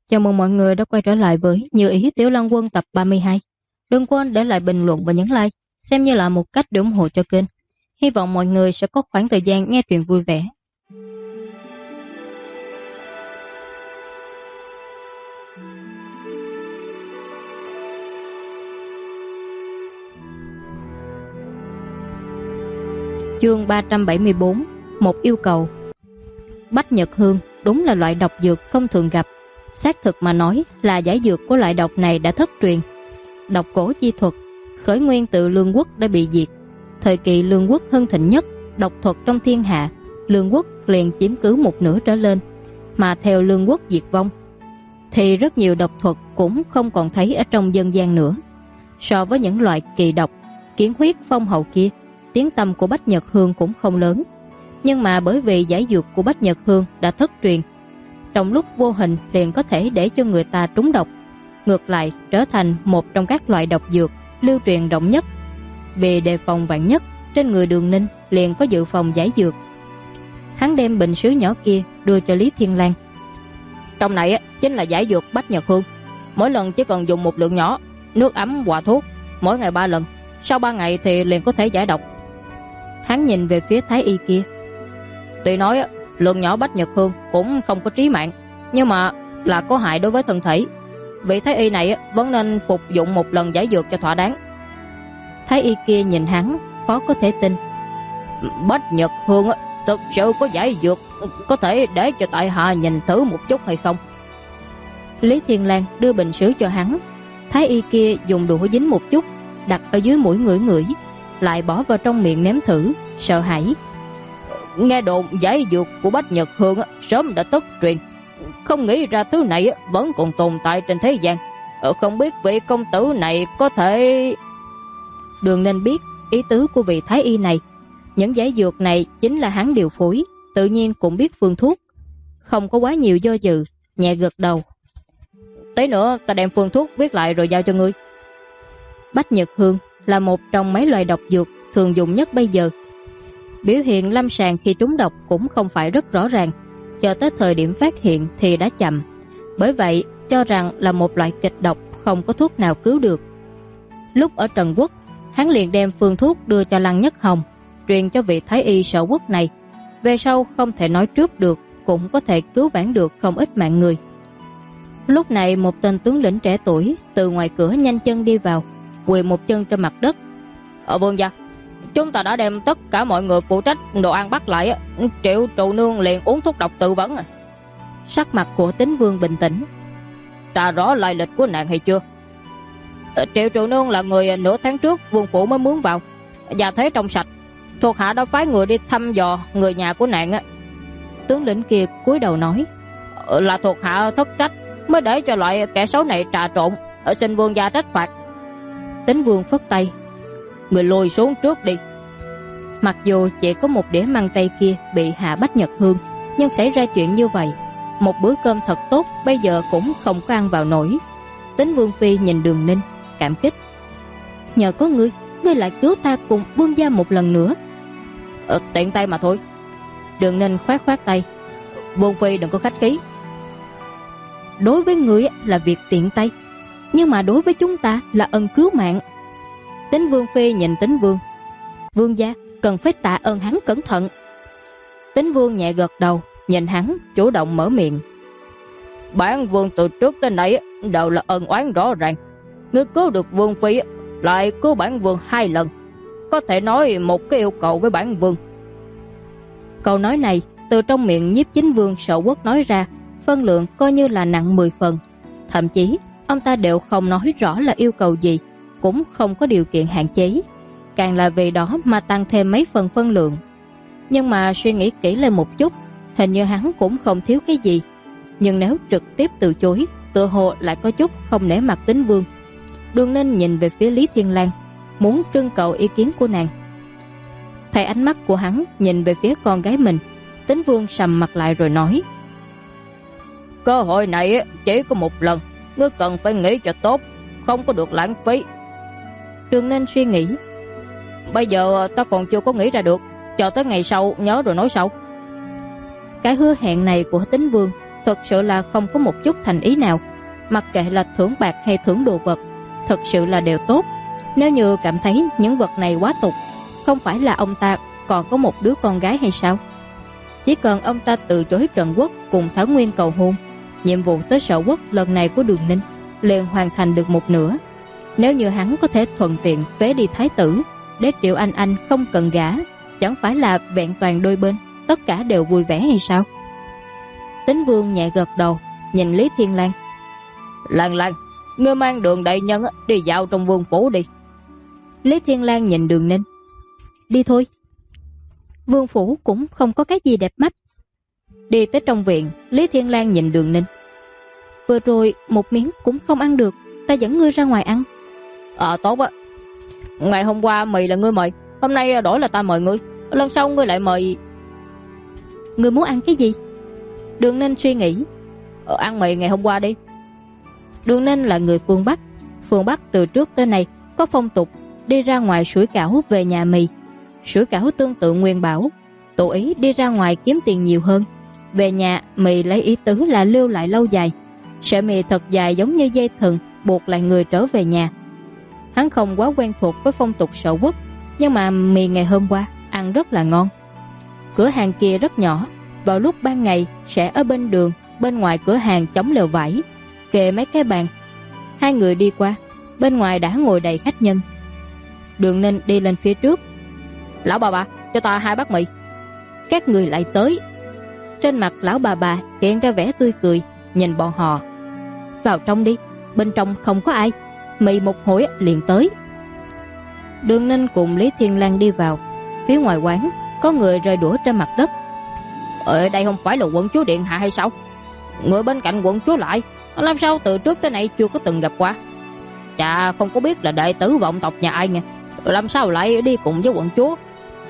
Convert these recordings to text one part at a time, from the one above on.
Chào mừng mọi người đã quay trở lại với Như Ý Tiểu Lăng Quân tập 32. Đừng quên để lại bình luận và nhấn like, xem như là một cách để ủng hộ cho kênh. Hy vọng mọi người sẽ có khoảng thời gian nghe truyện vui vẻ. Chương 374. Một yêu cầu. Bách Nhật Hương đúng là loại độc dược không thường gặp. Xác thực mà nói là giải dược của loại độc này đã thất truyền. Độc cổ chi thuật khởi nguyên từ Lương quốc đã bị diệt. Thời kỳ Lương quốc hưng thịnh nhất, độc thuật trong thiên hạ, Lương quốc liền chiếm cứ một nửa trở lên. Mà theo Lương quốc diệt vong thì rất nhiều độc thuật cũng không còn thấy ở trong dân gian nữa. So với những loại kỳ độc, kiến huyết, phong hầu kia, tiếng tăm của Bách Nhật Hương cũng không lớn. Nhưng mà bởi vì giải dược của Bách Nhật Hương đã thất truyền, trong lúc vô hình liền có thể để cho người ta trúng độc, ngược lại trở thành một trong các loại độc dược lưu truyền rộng nhất. Vì đề phòng vạn nhất, trên người Đường Ninh liền có dự phòng giải dược. Hắn đem bình sứ nhỏ kia đưa cho Lý Thiên Lang. Trong này chính là giải dược Bách Nhật Hương. Mỗi lần chỉ cần dùng một lượng nhỏ, nước ấm hòa thuốc, mỗi ngày 3 lần. Sau 3 ngày thì liền có thể giải độc. Hắn nhìn về phía Thái Y kia. Tuy nói lượng nhỏ Bách Nhật Hương cũng không có trí mạng, nhưng mà là có hại đối với thân thể. Vị Thái Y này vẫn nên phục dụng một lần giải dược cho thỏa đáng. Thái Y kia nhìn hắn khó có thể tin. Bách Nhật Hương thực sự có giải dược, có thể để cho tại hạ nhìn thử một chút hay không? Lý Thiên Lang đưa bình sứ cho hắn. Thái Y kia dùng đũa dính một chút, đặt ở dưới mũi ngửi ngửi, lại bỏ vào trong miệng nếm thử, sợ hãi. Nghe đồn giải dược của Bách Nhật Hương sớm đã thất truyền, không nghĩ ra thứ này vẫn còn tồn tại trên thế gian. Không biết vị công tử này có thể... Đường Ninh biết ý tứ của vị Thái Y này. Những giải dược này chính là hắn điều phối, tự nhiên cũng biết phương thuốc, không có quá nhiều do dự, nhẹ gật đầu. Tí nữa ta đem phương thuốc viết lại rồi giao cho ngươi. Bách Nhật Hương là một trong mấy loại độc dược thường dùng nhất bây giờ. Biểu hiện lâm sàng khi trúng độc cũng không phải rất rõ ràng, cho tới thời điểm phát hiện thì đã chậm. Bởi vậy cho rằng là một loại kịch độc không có thuốc nào cứu được. Lúc ở Trần Quốc, hắn liền đem phương thuốc đưa cho Lăng Nhất Hồng, truyền cho vị Thái Y Sở Quốc này. Về sau không thể nói trước được, cũng có thể cứu vãn được không ít mạng người. Lúc này một tên tướng lĩnh trẻ tuổi từ ngoài cửa nhanh chân đi vào, quỳ một chân trên mặt đất. Ở vương gia, chúng ta đã đem tất cả mọi người phụ trách đồ ăn bắt lại, Triệu trụ nương liền uống thuốc độc tự vấn. Sắc mặt của Tín Vương bình tĩnh. Tra rõ lai lịch của nàng hay chưa? Triệu trụ nương là người nửa tháng trước vương phủ mới mướn vào, và thế trong sạch. Thuộc hạ đã phái người đi thăm dò người nhà của nàng. Tướng lĩnh kia cúi đầu nói. Là thuộc hạ thất trách mới để cho loại kẻ xấu này trà trộn, xin vương gia trách phạt. Tín Vương phất tay. Người lùi xuống trước đi. Mặc dù chỉ có một đĩa măng tây kia bị hạ Bách Nhật Hương, nhưng xảy ra chuyện như vậy, một bữa cơm thật tốt bây giờ cũng không có ăn vào nổi. Tín Vương Phi nhìn Đường Ninh cảm kích. Nhờ có ngươi lại cứu ta cùng vương gia một lần nữa. Tiện tay mà thôi. Đường Ninh khoát khoát tay. Vương Phi đừng có khách khí. Đối với ngươi là việc tiện tay, nhưng mà đối với chúng ta là ân cứu mạng. Tín Vương Phi nhìn Tín Vương. Vương gia cần phải tạ ơn hắn cẩn thận. Tín Vương nhẹ gật đầu, nhìn hắn chủ động mở miệng. Bản vương từ trước tới nay đều là ân oán rõ ràng. Ngươi cứu được Vương Phi lại cứu bản vương 2 lần, có thể nói một cái yêu cầu với bản vương. Câu nói này từ trong miệng Nhiếp Chính Vương Sở Quốc nói ra, phân lượng coi như là nặng 10 phần. Thậm chí ông ta đều không nói rõ là yêu cầu gì, cũng không có điều kiện hạn chế, càng là vì đó mà tăng thêm mấy phần phân lượng. Nhưng mà suy nghĩ kỹ lên một chút, hình như hắn cũng không thiếu cái gì. Nhưng nếu trực tiếp từ chối, tựa hồ lại có chút không nể mặt Tín Vương. Đường Ninh nhìn về phía Lý Thiên Lang, muốn trưng cầu ý kiến của nàng. Thấy ánh mắt của hắn nhìn về phía con gái mình, Tín Vương sầm mặt lại rồi nói. Cơ hội này chỉ có một lần, ngươi cần phải nghĩ cho tốt, không có được lãng phí. Đường Ninh suy nghĩ. Bây giờ ta còn chưa có nghĩ ra được, chờ tới ngày sau nhớ rồi nói sau. Cái hứa hẹn này của Tín Vương Thực sự là không có một chút thành ý nào. Mặc kệ là thưởng bạc hay thưởng đồ vật, thực sự là đều tốt. Nếu như cảm thấy những vật này quá tục, không phải là ông ta còn có một đứa con gái hay sao? Chỉ cần ông ta từ chối Trần Quốc cùng Thảo Nguyên cầu hôn, nhiệm vụ tới Sở Quốc lần này của Đường Ninh liền hoàn thành được một nửa. Nếu như hắn có thể thuận tiện phế đi thái tử, để Triệu Anh không cần gả, chẳng phải là vẹn toàn đôi bên tất cả đều vui vẻ hay sao? Tín Vương nhẹ gật đầu, nhìn Lý Thiên Lang. Lan Lan, ngươi mang Đường đại nhân đi dạo trong vương phủ đi. Lý Thiên Lang nhìn Đường Ninh. Đi thôi. Vương phủ cũng không có cái gì đẹp mắt. Đi tới trong viện, Lý Thiên Lang nhìn Đường Ninh. Vừa rồi một miếng cũng không ăn được, ta dẫn ngươi ra ngoài ăn. Tốt á. Ngày hôm qua mì là ngươi mời, hôm nay đổi là ta mời ngươi. Lần sau ngươi lại mời. Ngươi muốn ăn cái gì? Đường Ninh suy nghĩ. Ăn mì ngày hôm qua đi. Đường Ninh là người phương Bắc. Phương Bắc từ trước tới nay có phong tục đi ra ngoài sủi cảo về nhà mì. Sủi cảo tương tự Nguyên Bảo, tụ ý đi ra ngoài kiếm tiền nhiều hơn. Về nhà mì lấy ý tứ là lưu lại lâu dài. Sợi mì thật dài giống như dây thừng buộc lại người trở về nhà. Hắn không quá quen thuộc với phong tục Sở Quốc, nhưng mà mì ngày hôm qua ăn rất là ngon. Cửa hàng kia rất nhỏ, vào lúc ban ngày sẽ ở bên đường, bên ngoài cửa hàng chống lều vải, kề mấy cái bàn. Hai người đi qua, bên ngoài đã ngồi đầy khách nhân. Đường Ninh đi lên phía trước. Lão bà, cho ta 2 bát mì. Các người lại tới. Trên mặt lão bà hiện ra vẻ tươi cười, nhìn bọn họ. Vào trong đi, bên trong không có ai. Mì một hồi liền tới. Đường Ninh cùng Lý Thiên Lang đi vào. Phía ngoài quán có người rơi đũa trên mặt đất. Ở đây không phải là quận chúa điện hạ hay sao? Người bên cạnh quận chúa lại, làm sao từ trước tới nay chưa có từng gặp qua? Chà, không có biết là đệ tử vọng tộc nhà ai nghe, làm sao lại đi cùng với quận chúa?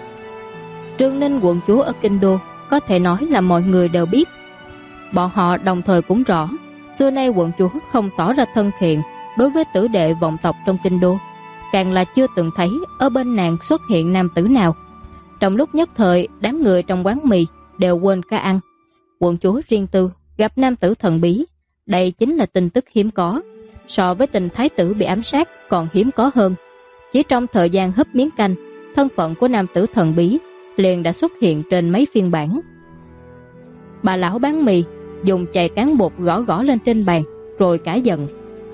Trương Ninh quận chúa ở Kinh Đô, có thể nói là mọi người đều biết. Bọn họ đồng thời cũng rõ, xưa nay quận chúa không tỏ ra thân thiện đối với tử đệ vọng tộc trong Kinh Đô, càng là chưa từng thấy ở bên nàng xuất hiện nam tử nào. Trong lúc nhất thời, đám người trong quán mì đều quên ca ăn. Quận chúa riêng tư gặp nam tử thần bí, đây chính là tin tức hiếm có, so với tình thái tử bị ám sát còn hiếm có hơn. Chỉ trong thời gian húp miếng canh, thân phận của nam tử thần bí liền đã xuất hiện trên mấy phiên bản. Bà lão bán mì dùng chày cán bột gõ lên trên bàn, rồi cãi giận.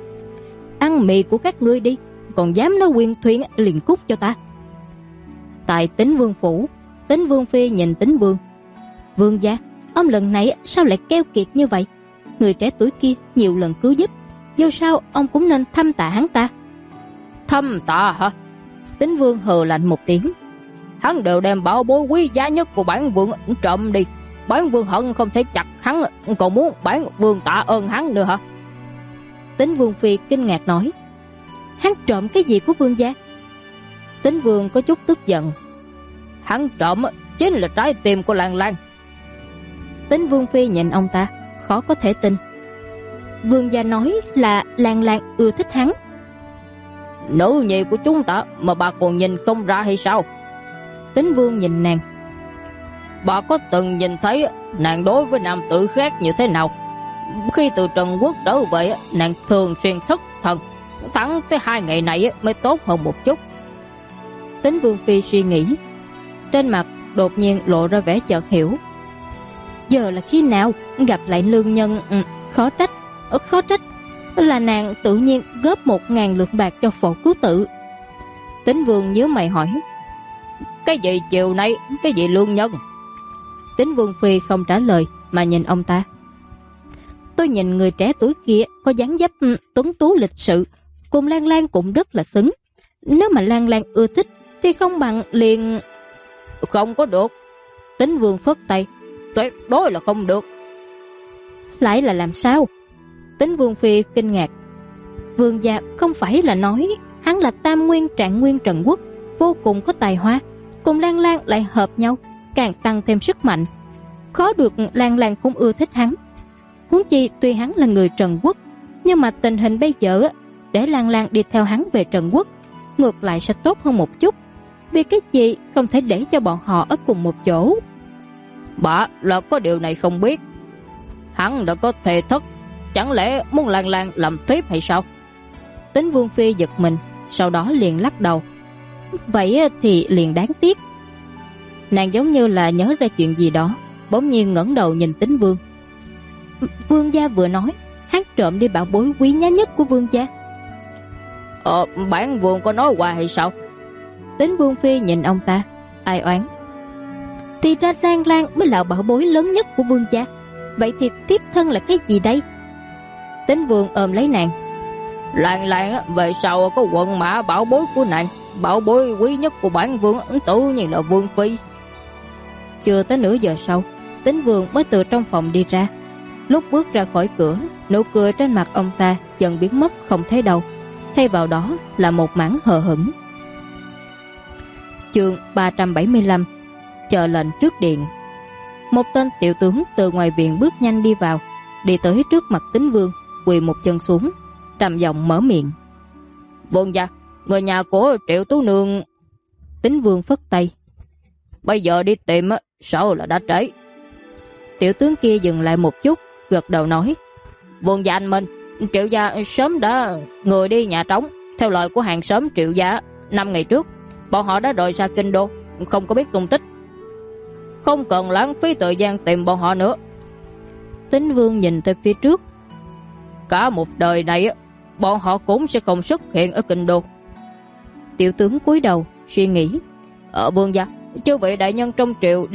Ăn mì của các ngươi đi, còn dám nói quyền thuyên liền cút cho ta. Tại Tín Vương phủ, Tín Vương phi nhìn Tín Vương. Vương gia, ông lần này sao lại keo kiệt như vậy? Người trẻ tuổi kia nhiều lần cứu giúp, dù sao ông cũng nên thăm tạ hắn ta. Thăm tạ hả? Tín Vương hừ lạnh một tiếng. Hắn đều đem bảo bối quý giá nhất của bản vương trộm đi. Bản vương hận không thể chặt hắn, còn muốn bản vương tạ ơn hắn nữa hả? Tín Vương phi kinh ngạc nói. Hắn trộm cái gì của vương gia? Tín Vương có chút tức giận. Hắn trộm chính là trái tim của Lan Lan. Tín Vương phi nhìn ông ta, khó có thể tin. Vương gia nói là Lan Lan ưa thích hắn. Nữ nhi của chúng ta mà bà còn nhìn không ra hay sao? Tín Vương nhìn nàng. Bà có từng nhìn thấy nàng đối với nam tử khác như thế nào? Khi từ Trần Quốc trở về, nàng thường xuyên thất thần, thẳng tới 2 ngày này mới tốt hơn một chút. Tín Vương phi suy nghĩ, trên mặt đột nhiên lộ ra vẻ chợt hiểu. Giờ là khi nào gặp lại lương nhân? Khó trách là nàng tự nhiên góp 1.000 lượng bạc cho Phổ Cứu Tự. Tín Vương nhíu mày hỏi. Cái gì chiều nay, cái gì lương nhân? Tín Vương phi không trả lời mà nhìn ông ta. Tôi nhìn người trẻ tuổi kia có dáng dấp tuấn tú lịch sự, cùng Lan Lan cũng rất là xứng. Nếu mà Lan Lan ưa thích thì không bằng liền... Không có được. Tín Vương phất tay. Tuyệt đối là không được. Lại là làm sao? Tín Vương phi kinh ngạc. Vương gia không phải là nói hắn là Tam Nguyên Trạng Nguyên Trần Quốc, vô cùng có tài hoa, cùng Lan Lan lại hợp nhau, càng tăng thêm sức mạnh. Khó được Lan Lan cũng ưa thích hắn. Huống chi tuy hắn là người Trần Quốc, nhưng mà tình hình bây giờ để Lan Lan đi theo hắn về Trần Quốc ngược lại sẽ tốt hơn một chút. Vì cái gì không thể để cho bọn họ ở cùng một chỗ? Bà là có điều này không biết. Hắn đã có thể thất, chẳng lẽ muốn Lan Lan làm tiếp hay sao? Tính Vương Phi giật mình, sau đó liền lắc đầu. Vậy thì liền đáng tiếc. Nàng giống như là nhớ ra chuyện gì đó, bỗng nhiên ngẩng đầu nhìn Tính Vương. Vương gia vừa nói hắn trộm đi bảo bối quý giá nhất của vương gia. Bản vương có nói qua hay sao? Tính Vương Phi nhìn ông ta, ai oán. Thì ra Lan Lan mới là bảo bối lớn nhất của vương gia. Vậy thì tiếp thân là cái gì đây? Tính Vương ôm lấy nàng. Lan Lan về sau có quần mã bảo bối của nàng. Bảo bối quý nhất của bản vương tự nhiên là Vương Phi. Chưa tới nửa giờ sau, Tính Vương mới từ trong phòng đi ra. Lúc bước ra khỏi cửa, nụ cười trên mặt ông ta dần biến mất không thấy đâu. Thay vào đó là một mảng hờ hững. Chương 375. Chờ lệnh trước điện. Một tên tiểu tướng từ ngoài viện bước nhanh đi vào, đi tới trước mặt Tính Vương, quỳ một chân xuống, trầm giọng mở miệng. Vương gia, người nhà của Triệu Tú Nương. Tính Vương phất tay. Bây giờ đi tìm sợ là đã trễ. Tiểu tướng kia dừng lại một chút, gật đầu nói. Vương gia anh Minh, Triệu gia sớm đã người đi nhà trống. Theo lời của hàng xóm Triệu gia, 5 ngày trước bọn họ đã rời xa kinh đô, không có biết tung tích. Không cần lãng phí thời gian tìm bọn họ nữa. Tính Vương nhìn tới phía trước. Cả một đời này bọn họ cũng sẽ không xuất hiện ở kinh đô. Tiểu tướng cúi đầu suy nghĩ. Vương gia, chư vị đại nhân trong Triệu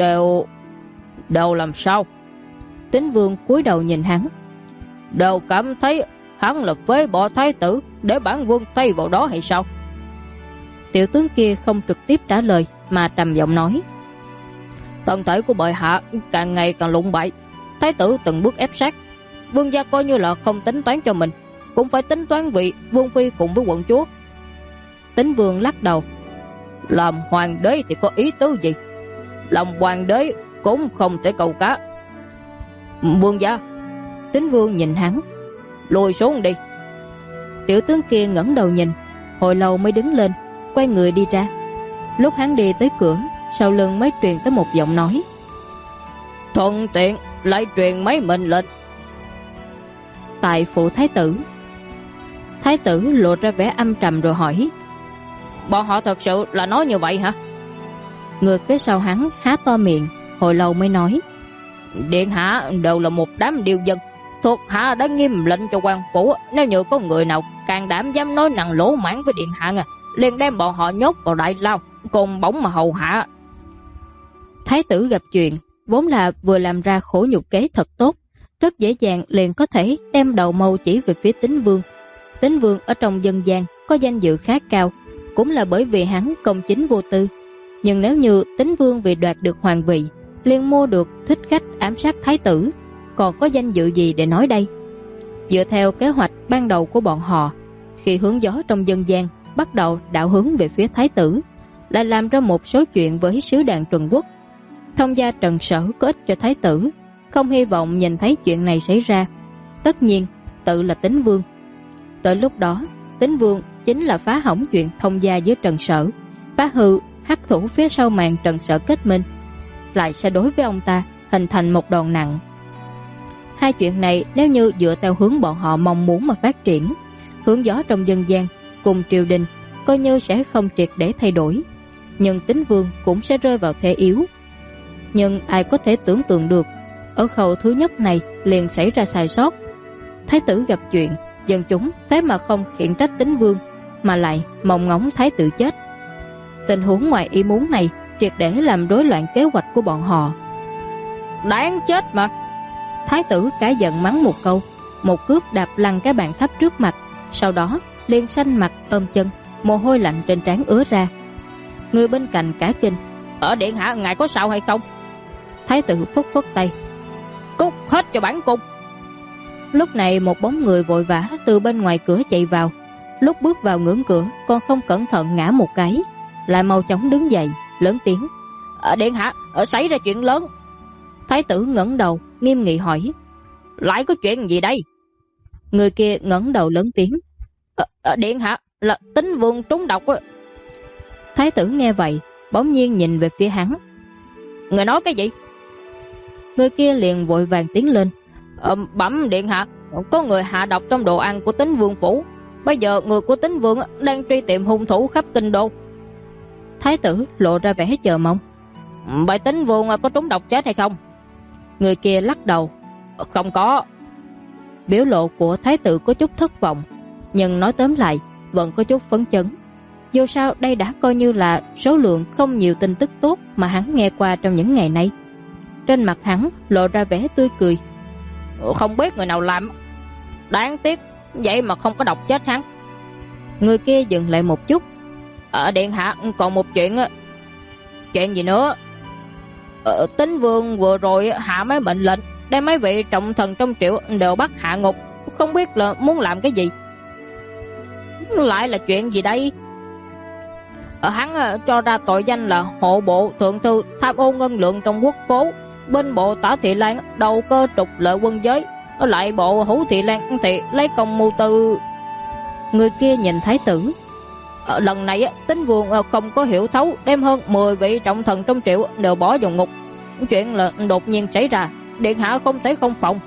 đều làm sao? Tính Vương cúi đầu nhìn hắn. Đều cảm thấy hắn là phế bỏ thái tử để bản vương thay vào đó hay sao? Tiểu tướng kia không trực tiếp trả lời mà trầm giọng nói. Thân thể của bệ hạ càng ngày càng lụng bại, thái tử từng bước ép sát. Vương gia coi như là không tính toán cho mình, cũng phải tính toán vị vương phi cùng với quận chúa. Tính Vương lắc đầu. Làm hoàng đế thì có ý tứ gì? Làm hoàng đế cũng không thể cầu cá. Vương gia. Tính Vương nhìn hắn. Lùi xuống đi. Tiểu tướng kia ngẩng đầu nhìn, hồi lâu mới đứng lên, quay người đi ra. Lúc hắn đi tới cửa, sau lưng mới truyền tới một giọng nói. Thuận tiện lại truyền mấy mệnh lệnh. Tại phủ thái tử. Thái tử lộ ra vẻ âm trầm rồi hỏi. Bọn họ thật sự là nói như vậy hả? Người phía sau hắn há to miệng, hồi lâu mới nói. Điện hạ đều là một đám điều dân, thuộc hạ đã nghiêm lệnh cho quan phủ, nếu như có người nào can đảm dám nói năng lỗ mãng với điện hạ liền đem bọn họ nhốt vào đại lao, cùng bổng mà hầu hạ. Thái tử gặp chuyện vốn là vừa làm ra khổ nhục kế thật tốt, rất dễ dàng liền có thể đem đầu mâu chỉ về phía Tính Vương. Tính Vương ở trong dân gian có danh dự khá cao, cũng là bởi vì hắn công chính vô tư. Nhưng nếu như Tính Vương vì đoạt được hoàng vị liền mua được thích khách ám sát thái tử, còn có danh dự gì để nói đây? Dựa theo kế hoạch ban đầu của bọn họ, khi hướng gió trong dân gian bắt đầu đảo hướng về phía thái tử, lại làm ra một số chuyện với sứ đàn Trần Quốc. Thông gia Trần Sở có ích cho thái tử, không hy vọng nhìn thấy chuyện này xảy ra. Tất nhiên tự là Tính Vương. Tới lúc đó Tính Vương chính là phá hỏng chuyện thông gia với Trần Sở, phá hư hắc thủ phía sau màn Trần Sở kết minh, lại sẽ đối với ông ta hình thành một đòn nặng. Hai chuyện này nếu như dựa theo hướng bọn họ mong muốn mà phát triển, hướng gió trong dân gian cùng triều đình coi như sẽ không triệt để thay đổi, nhưng Tính Vương cũng sẽ rơi vào thế yếu. Nhưng ai có thể tưởng tượng được, ở khâu thứ nhất này liền xảy ra sai sót. Thái tử gặp chuyện, dân chúng thế mà không khiển trách Tính Vương, mà lại mong ngóng thái tử chết. Tình huống ngoài ý muốn này triệt để làm rối loạn kế hoạch của bọn họ. Đáng chết mà! Thái tử cả giận mắng một câu, một cước đạp lăn cái bàn thấp trước mặt, sau đó liền xanh mặt ôm chân, mồ hôi lạnh trên trán ứa ra. Người bên cạnh cả kinh. Ở điện hạ ngài có sao hay không? Thái tử phất phất tay. Cút hết cho bản cung! Lúc này một bóng người vội vã từ bên ngoài cửa chạy vào. Lúc bước vào ngưỡng cửa còn không cẩn thận ngã một cái, lại mau chóng đứng dậy lớn tiếng. Điện hạ, xảy ra chuyện lớn. Thái tử ngẩng đầu nghiêm nghị hỏi. Lại có chuyện gì đây? Người kia ngẩng đầu lớn tiếng. Điện hạ, là Tính Vương trúng độc. Thái tử nghe vậy bỗng nhiên nhìn về phía hắn. Người nói cái gì? Người kia liền vội vàng tiến lên. Bẩm điện hạ, có người hạ độc trong đồ ăn của Tín Vương phủ. Bây giờ người của Tín Vương đang truy tìm hung thủ khắp kinh đô. Thái tử lộ ra vẻ chờ mong. Vậy Tín Vương có trúng độc chết hay không? Người kia lắc đầu. Không có. Biểu lộ của thái tử có chút thất vọng, nhưng nói tóm lại vẫn có chút phấn chấn. Dù sao đây đã coi như là số lượng không nhiều tin tức tốt mà hắn nghe qua trong những ngày nay. Trên mặt hắn lộ ra vẻ tươi cười. Không biết người nào làm. Đáng tiếc, vậy mà không có độc chết hắn. Người kia dừng lại một chút. Điện hạ, còn một chuyện. Chuyện gì nữa? Tín Vương vừa rồi hạ mấy mệnh lệnh, đem mấy vị trọng thần trong triệu đều bắt hạ ngục. Không biết là muốn làm cái gì. Lại là chuyện gì đây? Hắn cho ra tội danh là hộ bộ thượng thư tham ô ngân lượng trong quốc cố, bên bộ Tả Thị Lan đầu cơ trục lợi quân giới, ở lại bộ Hữu Thị Lan thì lấy công mưu tư. Người kia nhìn thái tử. Lần này Tín Vương không có hiểu thấu, đem hơn 10 vị trọng thần trong triệu đều bỏ vào ngục. Chuyện là đột nhiên xảy ra, điện hạ không thể không phòng.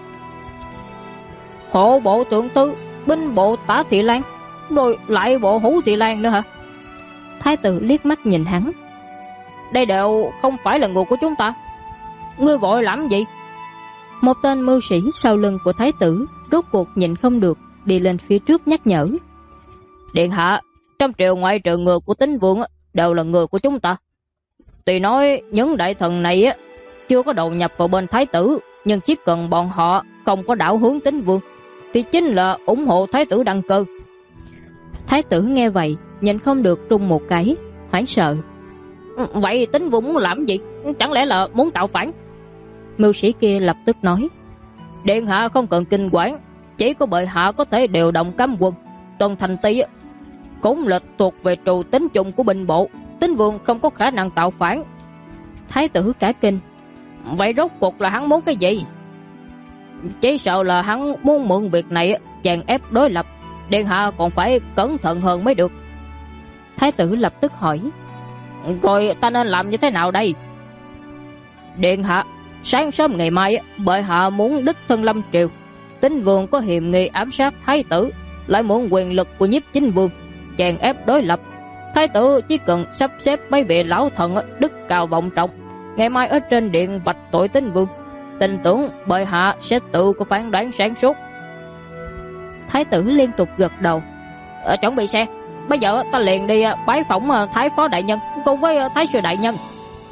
Hộ bộ thượng thư, binh bộ Tả Thị Lan, rồi lại bộ Hữu Thị Lan nữa hả? Thái tử liếc mắt nhìn hắn. Đây đều không phải là người của chúng ta. Ngươi vội làm gì? Một tên mưu sĩ sau lưng của thái tử rốt cuộc nhịn không được, đi lên phía trước nhắc nhở. Điện hạ, trong triều ngoại trừ người của Tín Vương đều là người của chúng ta. Tuy nói những đại thần này chưa có đầu nhập vào bên thái tử, nhưng chỉ cần bọn họ không có đảo hướng Tín Vương thì chính là ủng hộ thái tử đăng cơ. Thái tử nghe vậy nhìn không được run một cái, hoảng sợ. Vậy Tín Vương muốn làm gì? Chẳng lẽ là muốn tạo phản? Mưu sĩ kia lập tức nói. Điện hạ không cần kinh quản, chỉ có bệ hạ có thể điều động cấm quân. Tuần Thành Ti cũng là thuộc về trù tính chung của binh bộ, Tín Vương không có khả năng tạo phản. Thái tử cả kinh. Vậy rốt cuộc là hắn muốn cái gì? Chỉ sợ là hắn muốn mượn việc này chèn ép đối lập. Điện hạ còn phải cẩn thận hơn mới được. Thái tử lập tức hỏi. Rồi ta nên làm như thế nào đây? Điện hạ, sáng sớm ngày mai bệ hạ muốn đích thân lâm triều. Tín Vương có hiềm nghi ám sát thái tử, lại mượn quyền lực của Nhiếp Chính Vương chèn ép đối lập. Thái tử chỉ cần sắp xếp mấy vị lão thần đức cao vọng trọng, ngày mai ở trên điện vạch tội Tín Vương, tin tưởng bệ hạ sẽ tự có phán đoán sáng suốt. Thái tử liên tục gật đầu. Chuẩn bị xe, bây giờ ta liền đi bái phỏng Thái Phó Đại Nhân cùng với Thái Sư Đại Nhân.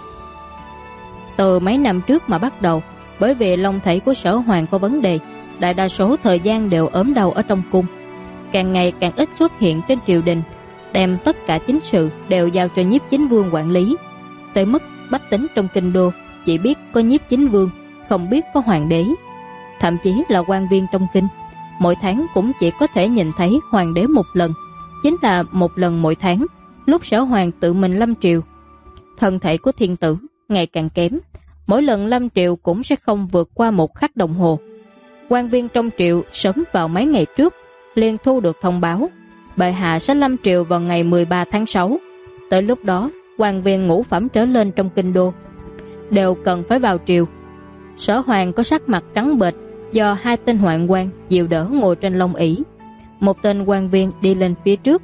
Từ mấy năm trước mà bắt đầu, bởi vì long thể của Sở Hoàng có vấn đề, đại đa số thời gian đều ốm đau ở trong cung, càng ngày càng ít xuất hiện trên triều đình, đem tất cả chính sự đều giao cho Nhiếp Chính Vương quản lý, tới mức bách tính trong kinh đô chỉ biết có Nhiếp Chính Vương, không biết có hoàng đế. Thậm chí là quan viên trong kinh, mỗi tháng cũng chỉ có thể nhìn thấy hoàng đế một lần, chính là một lần mỗi tháng, lúc Sở Hoàng tự mình lâm triều. Thân thể của thiên tử ngày càng kém, mỗi lần lâm triều cũng sẽ không vượt qua 1 khắc đồng hồ. Quan viên trong triều sớm vào mấy ngày trước liền thu được thông báo bệ hạ sẽ lâm triều vào ngày 13 tháng 6. Tới lúc đó, quan viên ngũ phẩm trở lên trong kinh đô đều cần phải vào triều. Sở Hoàng có sắc mặt trắng bệch do 2 tên hoạn quan dìu đỡ ngồi trên long ỷ. Một tên quan viên đi lên phía trước.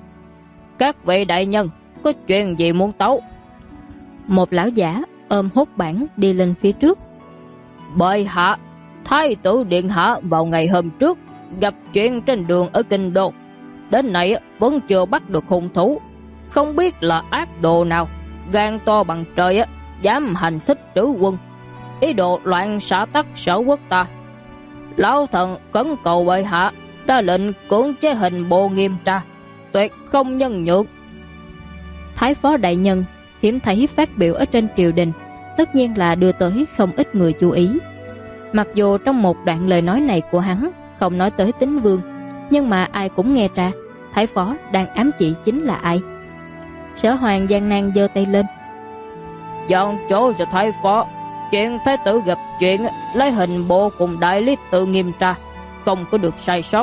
Các vị đại nhân, có chuyện gì muốn tấu? Một lão giả ôm hốt bảng đi lên phía trước. Bệ hạ, thái tử điện hạ vào ngày hôm trước gặp chuyện trên đường ở kinh đô, đến nay vẫn chưa bắt được hung thủ. Không biết là ác đồ nào gan to bằng trời dám hành thích trữ quân, ý đồ loạn xã tắc sở quốc ta. Lão thần cẩn cầu bệ hạ đã lệnh cưỡng chế hình bộ nghiêm tra, tuyệt không nhân nhượng. Thái Phó Đại Nhân hiếm thấy phát biểu ở trên triều đình, tất nhiên là đưa tới không ít người chú ý. Mặc dù trong một đoạn lời nói này của hắn không nói tới Tín Vương, nhưng mà ai cũng nghe ra Thái Phó đang ám chỉ chính là ai. Sở Hoàng gian nan giơ tay lên. Dọn chỗ cho Thái Phó, chuyện thái tử gặp chuyện lấy hình bộ cùng đại lý tự nghiêm tra, không có được sai sót.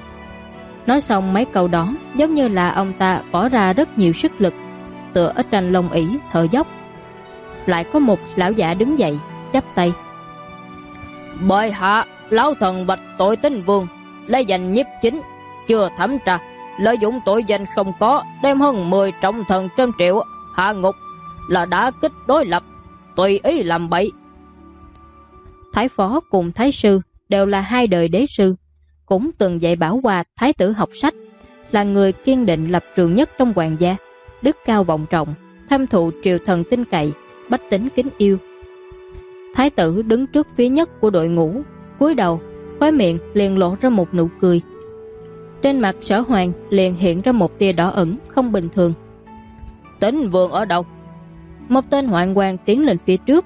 Nói xong mấy câu đó giống như là ông ta bỏ ra rất nhiều sức lực, tựa ở trên lông ỷ thở dốc. Lại có một lão giả đứng dậy chắp tay. Bệ hạ, lão thần bạch tội Tín Vương lấy danh nhiếp chính, chưa thẩm tra, lợi dụng tội danh không có, đem hơn 10 trọng thần trên triệu hạ ngục, là đã kích đối lập, tùy ý làm bậy. Thái phó cùng thái sư đều là hai đời đế sư, cũng từng dạy bảo qua thái tử học sách, là người kiên định lập trường nhất trong hoàng gia, đức cao vọng trọng, tham thụ triều thần tin cậy, bách tính kính yêu. Thái tử đứng trước phía nhất của đội ngũ, cúi đầu, khóe miệng liền lộ ra một nụ cười. Trên mặt Sở Hoàng liền hiện ra một tia đỏ ửng không bình thường. Tín Vương ở đâu? Một tên hoạn quan tiến lên phía trước.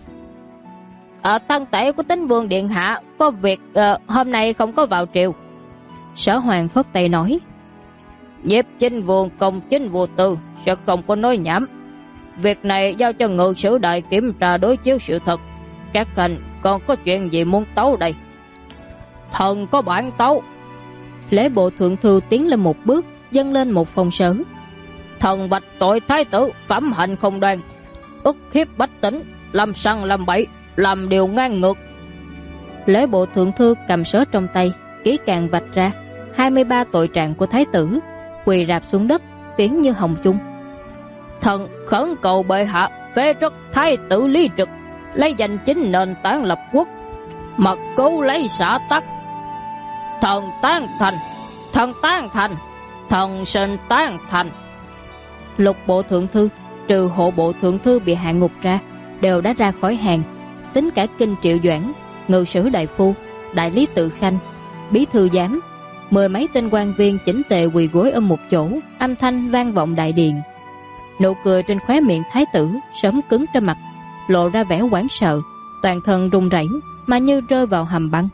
Thân tể của Tín Vương điện hạ có việc, hôm nay không có vào triều. Sở Hoàng phất tay nói. Nhiếp chính vương công chính vô tư, sẽ không có nói nhảm. Việc này giao cho ngự sử đại kiểm tra đối chiếu sự thật. Các khanh còn có chuyện gì muốn tấu đây? Thần có bản tấu. Lễ bộ thượng thư tiến lên một bước, dâng lên một phong sớ. Thần bạch tội thái tử phẩm hạnh không đoan, ức hiếp bách tính, làm săn làm bậy, làm điều ngang ngược. Lễ bộ thượng thư cầm sớ trong tay, kỹ càng vạch ra 23 tội trạng của thái tử, quỳ rạp xuống đất, tiếng như hồng chung. Thần khẩn cầu bệ hạ phế truất thái tử Lý Trực, lấy danh chính nền tảng lập quốc, mà cứu lấy xã tắc. Thần tán thành, thần tán thành, thần sinh tán thành. Lục bộ thượng thư trừ hộ bộ thượng thư bị hạ ngục ra đều đã ra khỏi hàng, tính cả Kinh Triệu Doãn, ngự sử đại phu, đại lý tự khanh, bí thư giám, 10 mấy tên quan viên chỉnh tề quỳ gối ở một chỗ, âm thanh vang vọng đại điện. Nụ cười trên khóe miệng thái tử sớm cứng trên mặt, lộ ra vẻ hoảng sợ, toàn thân run rẩy mà như rơi vào hầm băng.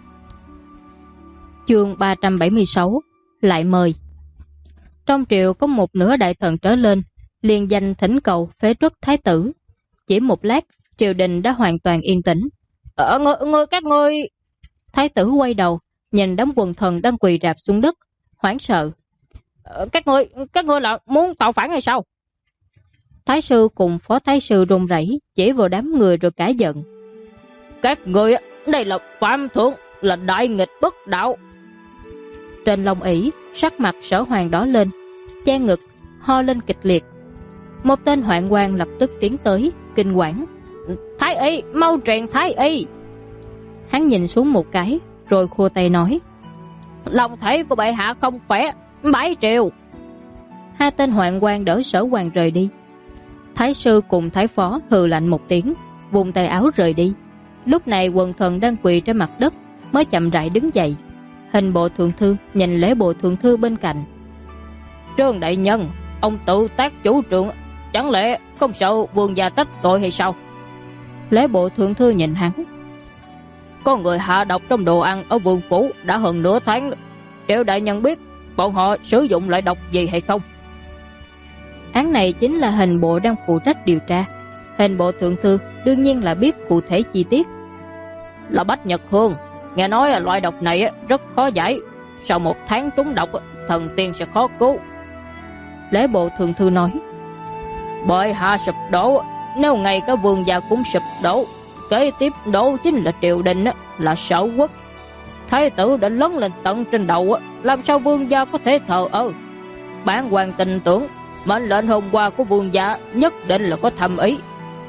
Chương 376 lại mời. Trong triều có một nửa đại thần trở lên liền danh thỉnh cầu phế truất thái tử. Chỉ một lát, triều đình đã hoàn toàn yên tĩnh. Các ngươi... Thái tử quay đầu, nhìn đám quần thần đang quỳ rạp xuống đất, hoảng sợ. Các ngươi là muốn tạo phản hay sao? Thái sư cùng phó thái sư run rẩy chỉ vào đám người rồi cãi giận. Các ngươi, đây là phạm thượng, là đại nghịch bất đạo. Trên long ỷ, sắc mặt Sở Hoàng đỏ lên, che ngực, ho lên kịch liệt. Một tên hoạn quan lập tức tiến tới, kinh quản. Thái y, mau truyền thái y. Hắn nhìn xuống một cái, rồi khua tay nói. Lòng thể của bệ hạ không khỏe, bãi triều. Hai tên hoạn quan đỡ Sở Hoàng rời đi. Thái sư cùng thái phó hừ lạnh một tiếng, vùng tay áo rời đi. Lúc này quần thần đang quỳ trên mặt đất mới chậm rãi đứng dậy. Hình bộ thượng thư nhìn lễ bộ thượng thư bên cạnh. Trương đại nhân, ông tự tác chủ trương, chẳng lẽ không sợ vương gia trách tội hay sao? Lễ bộ thượng thư nhìn hắn. Có người hạ độc trong đồ ăn ở vương phủ đã hơn nửa tháng. Triệu đại nhân biết bọn họ sử dụng loại độc gì hay không? Án này chính là hình bộ đang phụ trách điều tra. Hình bộ thượng thư đương nhiên là biết cụ thể chi tiết. Là bách nhật hương. Nghe nói loại độc này rất khó giải. Sau 1 tháng trúng độc, thần tiên sẽ khó cứu. Lễ bộ thượng thư nói. Bệ hạ sụp đổ, nếu ngay cả vương gia cũng sụp đổ, kế tiếp đổ chính là triều đình, là sở quốc. Thái tử đã lớn lên tận trên đầu, làm sao vương gia có thể thờ ơ? Bản quan tin tưởng mệnh lệnh hôm qua của vương gia nhất định là có thâm ý.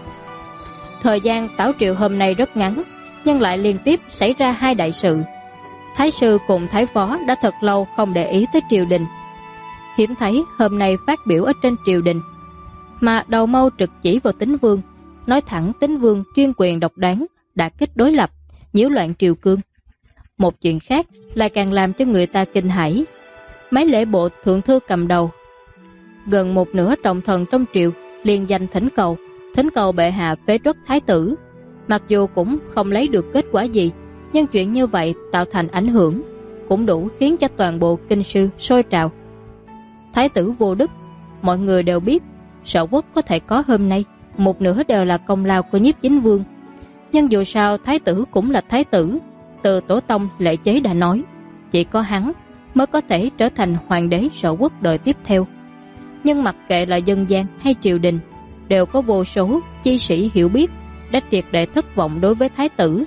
Thời gian tảo triều hôm nay rất ngắn, nhưng lại liên tiếp xảy ra 2 đại sự. Thái sư cùng thái phó đã thật lâu không để ý tới triều đình. Hiếm thấy hôm nay phát biểu ở trên triều đình, mà đầu mâu trực chỉ vào Tín Vương, nói thẳng Tín Vương chuyên quyền độc đoán, đả kích đối lập, nhiễu loạn triều cương. Một chuyện khác lại càng làm cho người ta kinh hãi. Mấy lễ bộ thượng thư cầm đầu, gần một nửa trọng thần trong triều liền danh thỉnh cầu bệ hạ phế truất thái tử. Mặc dù cũng không lấy được kết quả gì, nhưng chuyện như vậy tạo thành ảnh hưởng cũng đủ khiến cho toàn bộ kinh sư sôi trào. Thái tử vô đức, mọi người đều biết, sở quốc có thể có hôm nay một nửa đều là công lao của nhiếp chính vương. Nhưng dù sao thái tử cũng là thái tử, từ tổ tông lệ chế đã nói, chỉ có hắn mới có thể trở thành hoàng đế sở quốc đời tiếp theo. Nhưng mặc kệ là dân gian hay triều đình, đều có vô số chi sĩ hiểu biết đã triệt để thất vọng đối với thái tử.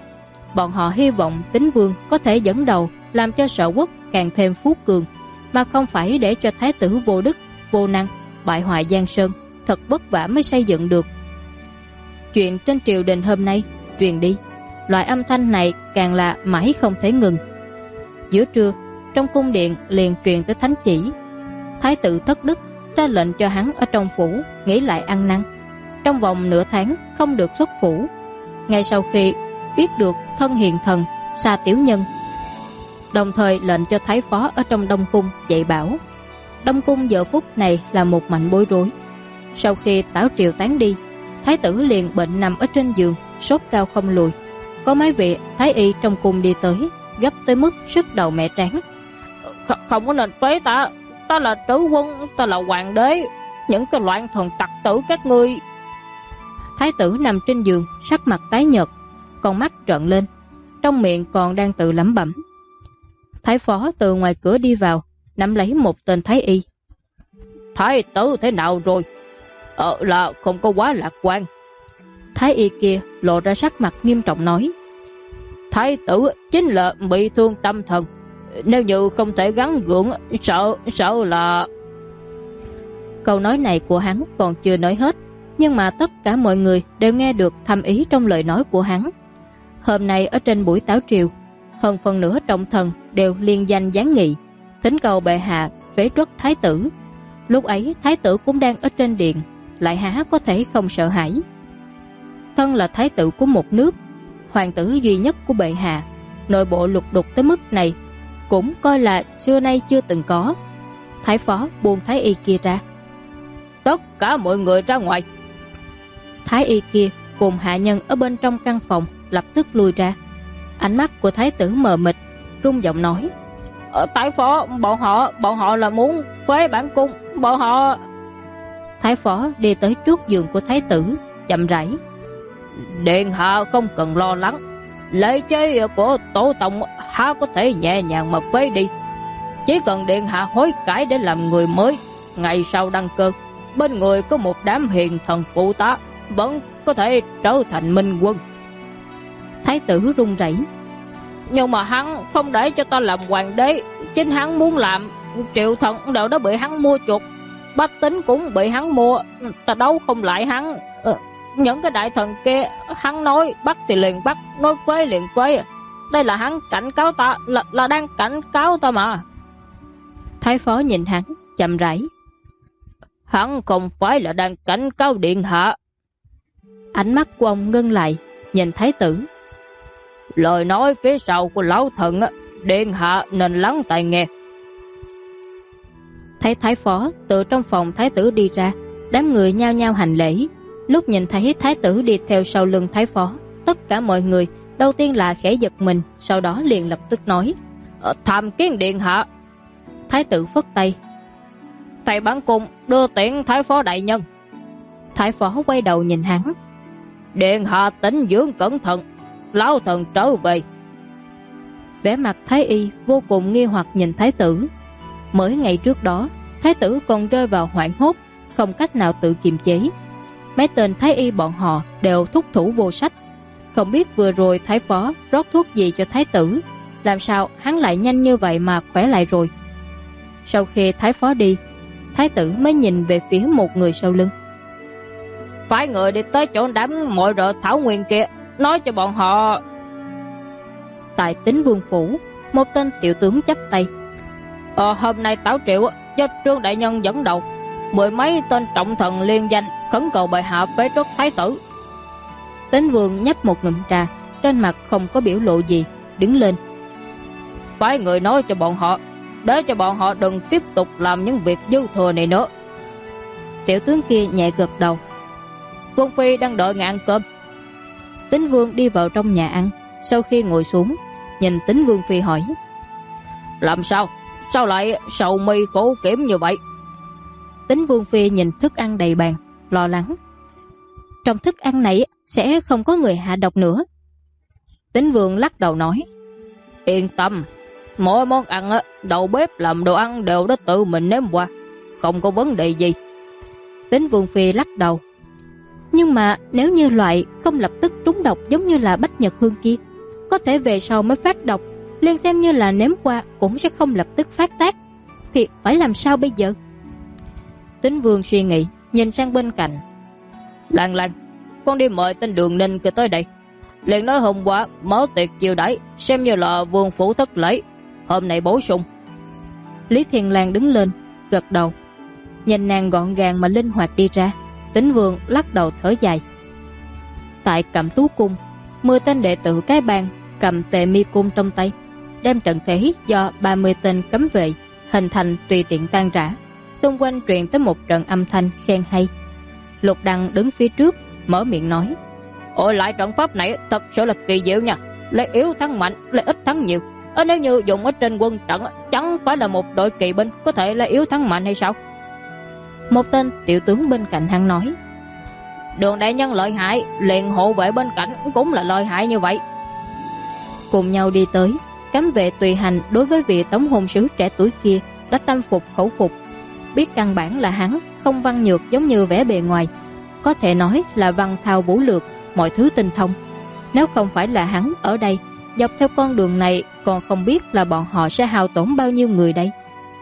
Bọn họ hy vọng Tín Vương có thể dẫn đầu làm cho Sở Quốc càng thêm phú cường, mà không phải để cho thái tử vô đức, vô năng, bại hoại Giang Sơn, thật vất vả mới xây dựng được. Chuyện trên triều đình hôm nay truyền đi, loại âm thanh này càng là mãi không thể ngừng. Giữa trưa, trong cung điện liền truyền tới thánh chỉ. Thái tử Thất Đức ra lệnh cho hắn ở trong phủ nghỉ lại ăn năn, trong vòng nửa tháng không được xuất phủ. Ngay sau khi biết được thân hiền thần Sa Tiểu Nhân, đồng thời lệnh cho thái phó ở trong Đông Cung dạy bảo. Đông Cung giờ phút này là một mảnh bối rối. Sau khi tảo triều tán đi, thái tử liền bệnh nằm ở trên giường, sốt cao không lùi. Có mấy vị thái y trong cung đi tới, gấp tới mức sức đầu mẹ tráng. Không có nên phế ta, ta là trứ quân, ta là hoàng đế, những cái loạn thần tặc tử các ngươi. Thái tử nằm trên giường, sắc mặt tái nhợt, con mắt trợn lên, trong miệng còn đang tự lẩm bẩm. Thái phó từ ngoài cửa đi vào, nắm lấy một tên thái y. Thái tử thế nào rồi? Là không có quá lạc quan. Thái y kia lộ ra sắc mặt nghiêm trọng nói. Thái tử chính là bị thương tâm thần, nếu như không thể gắng gượng, sợ là... Câu nói này của hắn còn chưa nói hết, nhưng mà tất cả mọi người đều nghe được thâm ý trong lời nói của hắn. Hôm nay ở trên buổi tảo triều, hơn phần nửa trọng thần đều liên danh giáng nghị, thỉnh cầu bệ hạ phế truất thái tử. Lúc ấy thái tử cũng đang ở trên điện, lại há có thể không sợ hãi. Thân là thái tử của một nước, hoàng tử duy nhất của bệ hạ, nội bộ lục đục tới mức này cũng coi là xưa nay chưa từng có. Thái phó buông thái y kia ra. Tất cả mọi người ra ngoài. Thái y kia cùng hạ nhân ở bên trong căn phòng lập tức lui ra. Ánh mắt của thái tử mờ mịt, run giọng nói. Thái phó, bọn họ là muốn phế bản cung, bọn họ... Thái phó đi tới trước giường của thái tử, chậm rãi. Điện hạ không cần lo lắng, lễ chế của tổ tông há có thể nhẹ nhàng mà phế đi. Chỉ cần điện hạ hối cải để làm người mới, ngày sau đăng cơ, bên người có một đám hiền thần phụ tá, vẫn có thể trở thành minh quân. Thái tử run rẩy. Nhưng mà hắn không để cho ta làm hoàng đế, chính hắn muốn làm, triệu thần đều đã bị hắn mua chuộc, bách tính cũng bị hắn mua, ta đấu không lại hắn. Những cái đại thần kia, hắn nói bắt thì liền bắt, nói phế liền phế. Đây là hắn cảnh cáo ta, là đang cảnh cáo ta mà. Thái phó nhìn hắn, chậm rãi. Hắn không phải là đang cảnh cáo điện hạ. Ánh mắt của ông ngưng lại, nhìn thái tử. Lời nói phía sau của lão thần, điện hạ nên lắng tai nghe. Thấy thái phó từ trong phòng thái tử đi ra, đám người nhao nhao hành lễ. Lúc nhìn thấy thái tử đi theo sau lưng thái phó, tất cả mọi người đầu tiên là khẽ giật mình, sau đó liền lập tức nói. Tham kiến điện hạ. Thái tử phất tay. Thầy bản cung đưa tiễn thái phó đại nhân. Thái phó quay đầu nhìn hắn. Điện hạ tĩnh dưỡng cẩn thận, lão thần trở về. Vẻ mặt thái y vô cùng nghi hoặc nhìn thái tử. Mới ngày trước đó, thái tử còn rơi vào hoảng hốt, không cách nào tự kiềm chế. Mấy tên thái y bọn họ đều thúc thủ vô sách. Không biết vừa rồi thái phó rót thuốc gì cho thái tử, làm sao hắn lại nhanh như vậy mà khỏe lại rồi. Sau khi thái phó đi, thái tử mới nhìn về phía một người sau lưng. Phải người đi tới chỗ đám mọi rợ thảo nguyên kia, nói cho bọn họ. Tại Tín Vương phủ, một tên tiểu tướng chắp tay. Hôm nay tảo triệu do Trương đại nhân dẫn đầu, 10 mấy tên trọng thần liên danh khẩn cầu bệ hạ phế truất thái tử. Tín Vương nhấp một ngụm trà, trên mặt không có biểu lộ gì, đứng lên. Phải người nói cho bọn họ, để cho bọn họ đừng tiếp tục làm những việc dư thừa này nữa. Tiểu tướng kia nhẹ gật đầu. Vương phi đang đợi ngài ăn cơm. Tín Vương đi vào trong nhà ăn, sau khi ngồi xuống, nhìn Tín Vương phi hỏi. Làm sao? Sao lại sầu mi khổ kiểm như vậy? Tín Vương phi nhìn thức ăn đầy bàn, lo lắng. Trong thức ăn này sẽ không có người hạ độc nữa. Tín Vương lắc đầu nói. Yên tâm, mỗi món ăn đầu bếp làm đồ ăn đều đã tự mình nếm qua, không có vấn đề gì. Tín Vương phi lắc đầu. Nhưng mà nếu như loại không lập tức trúng độc giống như là Bách Nhật Hương kia, có thể về sau mới phát độc, liền xem như là nếm qua cũng sẽ không lập tức phát tác, thì phải làm sao bây giờ? Tín Vương suy nghĩ, nhìn sang bên cạnh. Lan Lan, con đi mời tên Đường Ninh kia tới đây. Liền nói hôm qua mở tiệc chiêu đãi, xem như là vương phủ thất lễ, hôm nay bổ sung. Lý Thiên Lang đứng lên, gật đầu. Nhìn nàng gọn gàng mà linh hoạt đi ra, Tín Vương lắc đầu thở dài. Tại Cẩm Tú cung, 10 tên đệ tử cái bang cầm tề mi cung trong tay, đem trận thế do 30 tên cấm vệ hình thành tùy tiện tan rã. Xung quanh truyền tới một trận âm thanh khen hay. Lục Đăng đứng phía trước, mở miệng nói: Ôi, lại trận pháp này thật sự là kỳ diệu nha, lấy yếu thắng mạnh, lấy ít thắng nhiều. Nếu như dùng ở trên quân trận, chẳng phải là một đội kỵ binh có thể lấy yếu thắng mạnh hay sao? Một tên tiểu tướng bên cạnh hắn nói: Đường đại nhân lợi hại, liền hộ vệ bên cạnh cũng là lợi hại như vậy. Cùng nhau đi tới, cấm vệ tùy hành đối với vị tống hôn sứ trẻ tuổi kia đã tâm phục khẩu phục, biết căn bản là hắn không văn nhược giống như vẻ bề ngoài, có thể nói là văn thao vũ lược, mọi thứ tinh thông. Nếu không phải là hắn ở đây, dọc theo con đường này còn không biết là bọn họ sẽ hao tổn bao nhiêu người đây.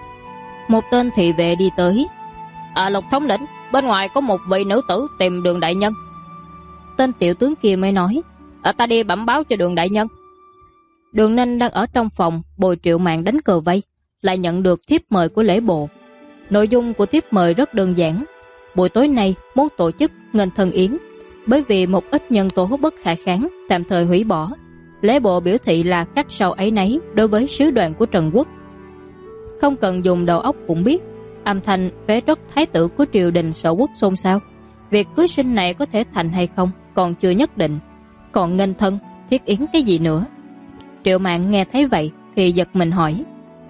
Một tên thị vệ đi tới: Lục thống lĩnh, bên ngoài có một vị nữ tử tìm Đường đại nhân. Tên tiểu tướng kia mới nói: Ta đi bẩm báo cho Đường đại nhân. Đường Ninh đang ở trong phòng bồi Triệu Mạn đánh cờ vây, lại nhận được thiếp mời của lễ bộ. Nội dung của thiếp mời rất đơn giản: buổi tối nay muốn tổ chức nghênh thân yến, bởi vì một ít nhân tố bất khả kháng tạm thời hủy bỏ. Lễ bộ biểu thị là khắc sâu áy náy đối với sứ đoàn của Trần Quốc. Không cần dùng đầu óc cũng biết, âm thanh phế truất thái tử của triều đình Sở Quốc xôn xao. Việc cưới sinh này có thể thành hay không còn chưa nhất định, còn nghênh thân thiết yến cái gì nữa? Triệu Mạn nghe thấy vậy thì giật mình hỏi: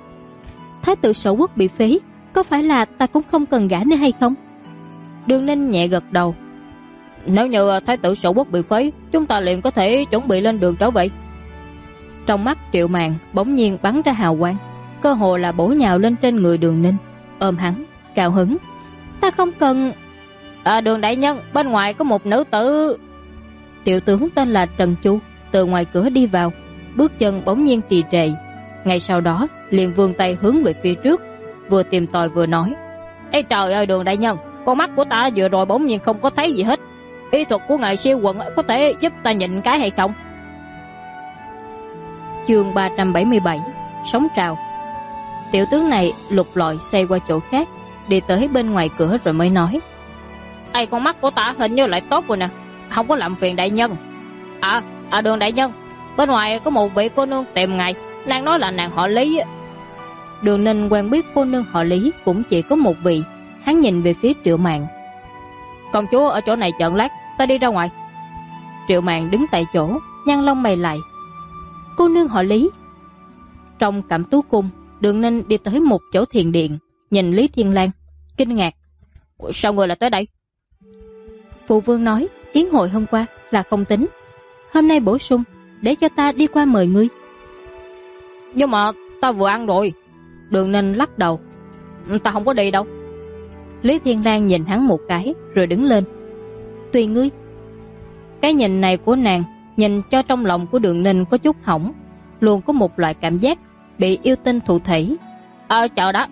Thái tử Sở Quốc bị phế, có phải là ta cũng không cần gả nữa hay không? Đường Ninh nhẹ gật đầu: Nếu như thái tử Sở Quốc bị phế, chúng ta liền có thể chuẩn bị lên đường trở về. Trong mắt Triệu Mạn bỗng nhiên bắn ra hào quang, cơ hồ là bổ nhào lên trên người Đường Ninh, ôm hắn cao hứng: Ta không cần. Đường đại nhân, bên ngoài có một nữ tử. Tiểu tướng tên là Trần Chu từ ngoài cửa đi vào, bước chân bỗng nhiên trì trệ, ngay sau đó liền vươn tay hướng về phía trước, vừa tìm tòi vừa nói: Ê trời ơi Đường đại nhân, con mắt của ta vừa rồi bỗng nhiên không có thấy gì hết. Ý thuật của ngài siêu quần có thể giúp ta nhìn cái hay không? Chương 377 Sóng trào. Tiểu tướng này lục lọi xoay qua chỗ khác, đi tới bên ngoài cửa rồi mới nói: Ê, con mắt của ta hình như lại tốt rồi nè, không có làm phiền đại nhân. Đường đại nhân, bên ngoài có một vị cô nương tìm ngài, nàng nói là nàng họ Lý. Đường Ninh quen biết cô nương họ Lý cũng chỉ có một vị. Hắn nhìn về phía Triệu Mạn: Công chúa ở chỗ này chợn lát, ta đi ra ngoài. Triệu Mạn đứng tại chỗ, nhăn lông mày lại: Cô nương họ Lý? Trong Cẩm Tú cung, Đường Ninh đi tới một chỗ thiền điện, nhìn Lý Thiên Lang, kinh ngạc: Sao người lại tới đây? Phụ vương nói yến hội hôm qua là không tính, hôm nay bổ sung, để cho ta đi qua mời ngươi. Nhưng mà ta vừa ăn rồi. Đường Ninh lắc đầu: Ta không có đi đâu. Lý Thiên Lang nhìn hắn một cái rồi đứng lên: Tùy ngươi. Cái nhìn này của nàng nhìn cho trong lòng của Đường Ninh có chút hỏng, luôn có một loại cảm giác bị yêu tinh thụ thể. Chờ đã,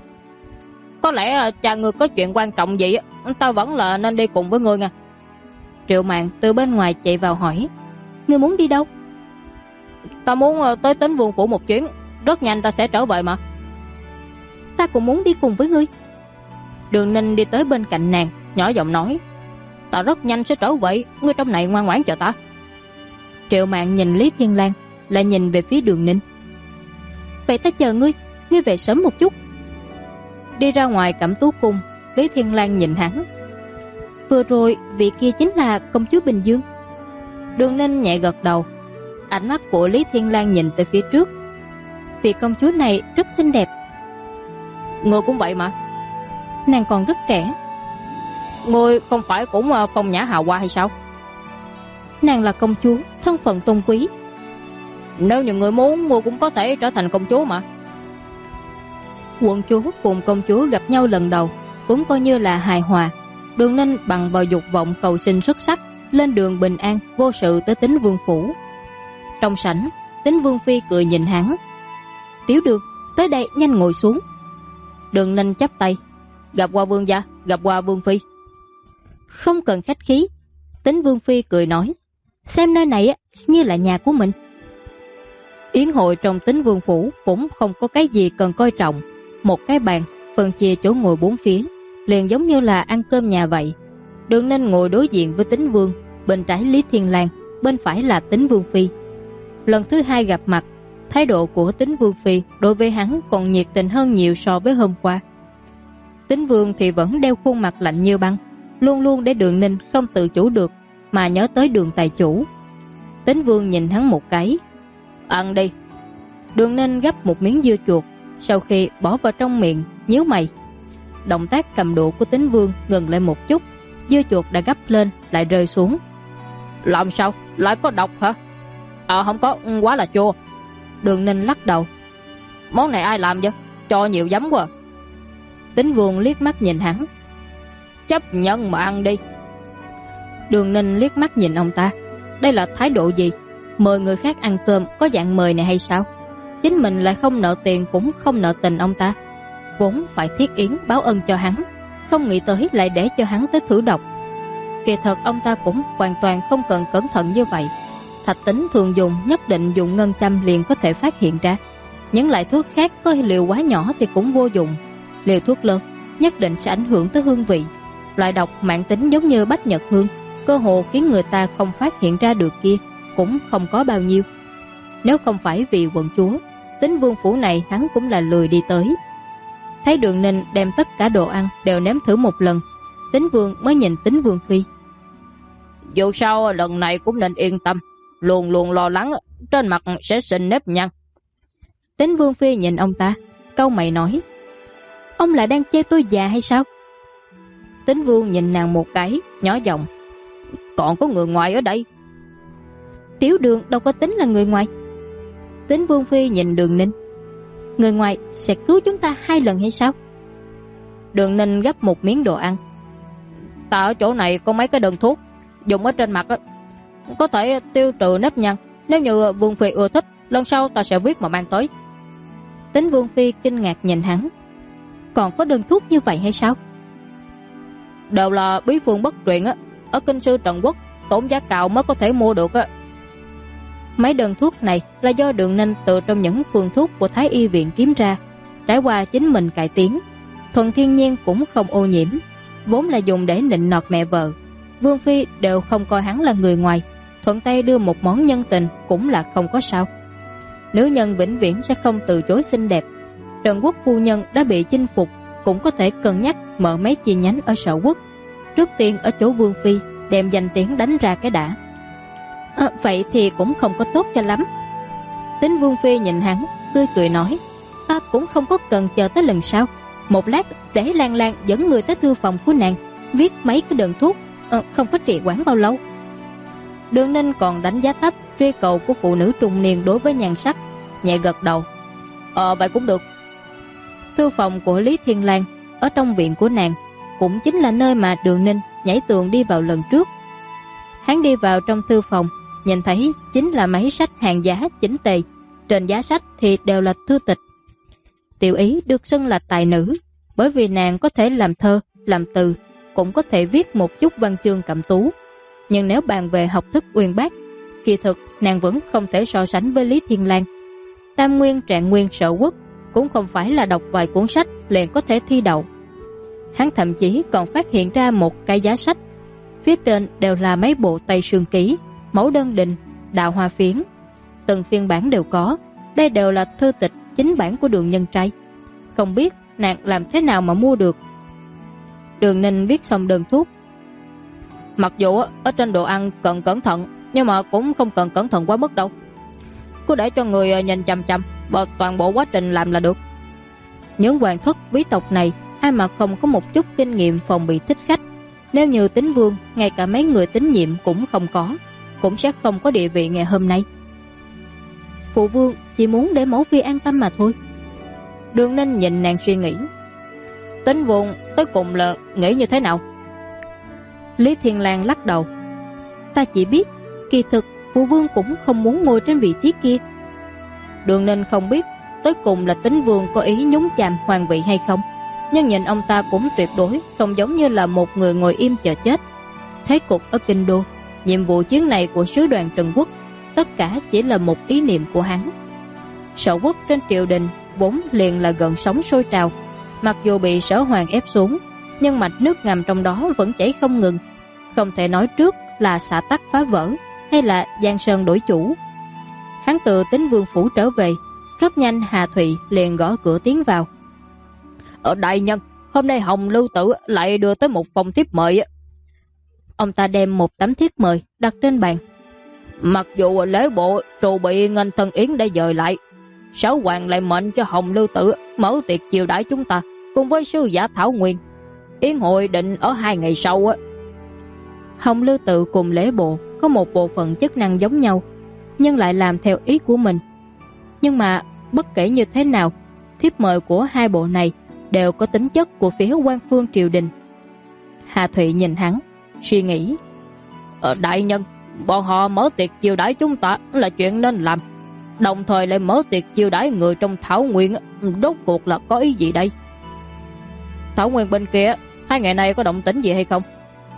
có lẽ cha ngươi có chuyện quan trọng gì, ta vẫn là nên đi cùng với ngươi nha. Triệu Mạn từ bên ngoài chạy vào hỏi: Ngươi muốn đi đâu? Ta muốn tới Tín Vương phủ một chuyến, rất nhanh ta sẽ trở về mà. Ta cũng muốn đi cùng với ngươi. Đường Ninh đi tới bên cạnh nàng, nhỏ giọng nói: Ta rất nhanh sẽ trở về, ngươi trong này ngoan ngoãn chờ ta. Triệu Mạn nhìn Lý Thiên Lang, lại nhìn về phía Đường Ninh: Vậy ta chờ ngươi, ngươi về sớm một chút. Đi ra ngoài Cẩm Tú cung, Lý Thiên Lang nhìn hắn: Vừa rồi vị kia chính là công chúa Bình Dương. Đường Ninh nhẹ gật đầu. Ánh mắt của Lý Thiên Lang nhìn tới phía trước: Vị công chúa này rất xinh đẹp. Ngươi cũng vậy mà. Nàng còn rất trẻ. Ngươi không phải cũng phong nhã hào hoa hay sao? Nàng là công chúa, thân phận tôn quý. Nếu như ngươi muốn, ngươi cũng có thể trở thành công chúa mà. Quận chúa cùng công chúa gặp nhau lần đầu cũng coi như là hài hòa. Đường Ninh bằng vào dục vọng cầu sinh xuất sắc, lên đường bình an vô sự tới Tín Vương phủ. Trong sảnh, Tính Vương Phi cười nhìn hắn. Tiểu Đường, tới đây nhanh ngồi xuống. Đường Ninh chắp tay. Gặp qua vương gia, gặp qua Vương Phi. Không cần khách khí. Tính Vương Phi cười nói. Xem nơi này như là nhà của mình. Yến hội trong Tính Vương phủ cũng không có cái gì cần coi trọng. Một cái bàn, phân chia chỗ ngồi bốn phía, liền giống như là ăn cơm nhà vậy. Đường Ninh ngồi đối diện với Tính Vương, bên trái Lý Thiên Lang, bên phải là Tính Vương Phi. Lần thứ hai gặp mặt, thái độ của Tính Vương Phi đối với hắn còn nhiệt tình hơn nhiều so với hôm qua. Tính Vương thì vẫn đeo khuôn mặt lạnh như băng, luôn luôn để Đường Ninh không tự chủ được mà nhớ tới Đường tài chủ. Tính Vương nhìn hắn một cái. Ăn đi. Đường Ninh gấp một miếng dưa chuột, sau khi bỏ vào trong miệng, nhíu mày. Động tác cầm đũa của Tính Vương ngừng lại một chút, dưa chuột đã gấp lên lại rơi xuống. Làm sao? Lại có độc hả? Không có, quá là chua. Đường Ninh lắc đầu. Món này ai làm vậy? Cho nhiều giấm quá. Tính Vương liếc mắt nhìn hắn. Chấp nhận mà ăn đi. Đường Ninh liếc mắt nhìn ông ta. Đây là thái độ gì? Mời người khác ăn cơm có dạng mời này hay sao? Chính mình lại không nợ tiền cũng không nợ tình ông ta, vốn phải thiết yến báo ân cho hắn, không nghĩ tới lại để cho hắn tới thử độc. Kỳ thật ông ta cũng hoàn toàn không cần cẩn thận như vậy. Thạch Tính thường dùng nhất định dùng ngân châm liền có thể phát hiện ra. Những loại thuốc khác có liều quá nhỏ thì cũng vô dụng, liều thuốc lớn nhất định sẽ ảnh hưởng tới hương vị. Loại độc mãn tính giống như bách nhật hương, cơ hồ khiến người ta không phát hiện ra được kia cũng không có bao nhiêu. Nếu không phải vì quận chúa, Tính Vương phủ này hắn cũng là lười đi tới. Thấy Đường Ninh đem tất cả đồ ăn đều nếm thử một lần, Tính Vương mới nhìn Tính Vương Phi. Dù sao lần này cũng nên yên tâm, luôn luôn lo lắng trên mặt sẽ sinh nếp nhăn. Tính Vương Phi nhìn ông ta, cau mày nói. Ông lại đang chê tôi già hay sao? Tính Vương nhìn nàng một cái, nhỏ giọng. Còn có người ngoài ở đây. Tiểu Đường đâu có tính là người ngoài. Tính Vương Phi nhìn Đường Ninh. Người ngoài sẽ cứu chúng ta 2 lần hay sao? Đường Ninh gấp một miếng đồ ăn. Ta ở chỗ này có mấy cái đơn thuốc, dùng ở trên mặt có thể tiêu trừ nếp nhăn. Nếu như Vương Phi ưa thích, lần sau ta sẽ viết mà mang tới. Tính Vương Phi kinh ngạc nhìn hắn. Còn có đơn thuốc như vậy hay sao? Đều là bí phương bất truyền ở kinh sư Trần Quốc, tốn giá cao mới có thể mua được. Mấy đơn thuốc này là do Đường Ninh từ trong những phương thuốc của Thái Y viện kiếm ra, trải qua chính mình cải tiến, thuần thiên nhiên cũng không ô nhiễm, vốn là dùng để nịnh nọt mẹ vợ. Vương Phi đều không coi hắn là người ngoài, thuận tay đưa một món nhân tình cũng là không có sao. Nữ nhân vĩnh viễn sẽ không từ chối xinh đẹp. Trần Quốc phu nhân đã bị chinh phục, cũng có thể cân nhắc mở mấy chi nhánh ở Sở Quốc, trước tiên ở chỗ Vương Phi, đem danh tiếng đánh ra cái đã. Vậy thì cũng không có tốt cho lắm. Tính Vương Phi nhìn hắn, tươi cười nói. Ta cũng không có cần chờ tới lần sau. Một lát để Lan Lan dẫn người tới thư phòng của nàng, viết mấy cái đơn thuốc, không có trì hoãn bao lâu. Đường Ninh còn đánh giá thấp truy cầu của phụ nữ trung niên đối với nhan sắc, nhẹ gật đầu. Vậy cũng được. Thư phòng của Lý Thiên Lang ở trong viện của nàng, cũng chính là nơi mà Đường Ninh nhảy tường đi vào lần trước. Hắn đi vào trong thư phòng, nhìn thấy chính là mấy sách hàng giá chỉnh tề, trên giá sách thì đều là thư tịch. Tiểu Ý được xưng là tài nữ, bởi vì nàng có thể làm thơ, làm từ, cũng có thể viết một chút văn chương cẩm tú. Nhưng nếu bàn về học thức uyên bác, kỳ thực nàng vẫn không thể so sánh với Lý Thiên Lang. Tam Nguyên Trạng Nguyên Sở Quốc cũng không phải là đọc vài cuốn sách liền có thể thi đậu. Hắn thậm chí còn phát hiện ra một cái giá sách, phía trên đều là mấy bộ Tây Sương Ký, Mẫu Đơn Đình, Đạo Hoa Phiến, từng phiên bản đều có. Đây đều là thư tịch chính bản của Đường Nhân Trai, không biết nàng làm thế nào mà mua được. Đường Ninh viết xong đơn thuốc. Mặc dù ở trên đồ ăn cần cẩn thận, nhưng mà cũng không cần cẩn thận quá mức đâu. Cứ để cho người nhìn chằm chằm vào toàn bộ quá trình làm là được. Những hoàng thất quý tộc này ai mà không có một chút kinh nghiệm phòng bị thích khách. Nếu như Tính Vương ngay cả mấy người tín nhiệm cũng không có, cũng sẽ không có địa vị ngày hôm nay. Phụ vương chỉ muốn để mẫu phi an tâm mà thôi. Đường Ninh nhìn nàng suy nghĩ. Tính Vương tới cùng là nghĩ như thế nào? Lý Thiên Lang lắc đầu. Ta chỉ biết kỳ thực Phụ vương cũng không muốn ngồi trên vị trí kia. Đường Ninh không biết tới cùng là Tín Vương có ý nhúng chàm hoàng vị hay không, nhưng nhìn ông ta cũng tuyệt đối không giống như là một người ngồi im chờ chết. Thế cục ở kinh đô, nhiệm vụ chuyến này của sứ đoàn Trần Quốc, tất cả chỉ là một ý niệm của hắn. Sở quốc trên triều đình vốn liền là gần sóng sôi trào, mặc dù bị Sở Hoàng ép xuống, nhưng mạch nước ngầm trong đó vẫn chảy không ngừng, không thể nói trước là xả tắc phá vỡ hay là giang sơn đổi chủ. Hắn từ Tín Vương phủ trở về, rất nhanh Hà Thụy liền gõ cửa tiến vào. Ở đại nhân, hôm nay Hồng Lưu Tử lại đưa tới một phòng tiếp mời. Ông ta đem một tấm thiếp mời đặt trên bàn. Mặc dù lễ bộ trụ bị nghênh thân yến đã dời lại, Sở Hoàng lại mệnh cho Hồng Lưu Tử mở tiệc chiêu đãi chúng ta cùng với sứ giả Thảo Nguyên. Yến hội định ở 2 ngày sau. Hồng Lưu Tự cùng lễ bộ có một bộ phận chức năng giống nhau, nhưng lại làm theo ý của mình. Nhưng mà bất kể như thế nào, thiếp mời của hai bộ này đều có tính chất của phía quan phương triều đình. Hà Thụy nhìn hắn, suy nghĩ. Đại nhân, bọn họ mở tiệc chiêu đãi chúng ta là chuyện nên làm, đồng thời lại mở tiệc chiêu đãi người trong Thảo Nguyên, rốt cuộc là có ý gì đây? Thảo Nguyên bên kia 2 ngày nay có động tĩnh gì hay không?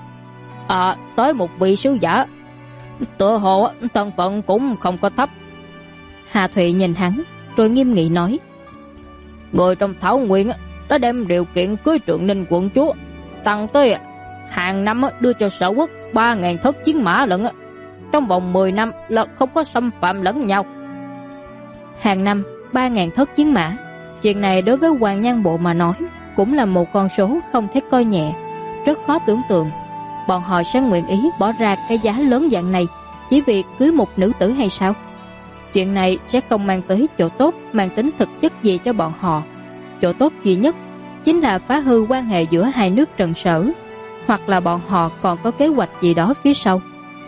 Tới một vị sứ giả, tựa hồ thân phận cũng không có thấp. Hà Thụy nhìn hắn rồi nghiêm nghị nói. Người trong Thảo Nguyên đã đem điều kiện cưới Trượng Ninh quận chúa tăng tới hàng năm đưa cho Sở quốc 3.000 thất chiến mã lận, trong vòng 10 năm là không có xâm phạm lẫn nhau. Hàng năm 3.000 thất chiến mã, chuyện này đối với Hoàng Nhan bộ mà nói cũng là một con số không thể coi nhẹ. Rất khó tưởng tượng bọn họ sẽ nguyện ý bỏ ra cái giá lớn dạng này chỉ vì cưới một nữ tử hay sao? Chuyện này sẽ không mang tới chỗ tốt mang tính thực chất gì cho bọn họ. Chỗ tốt duy nhất chính là phá hư quan hệ giữa hai nước Trần Sở, hoặc là bọn họ còn có kế hoạch gì đó phía sau.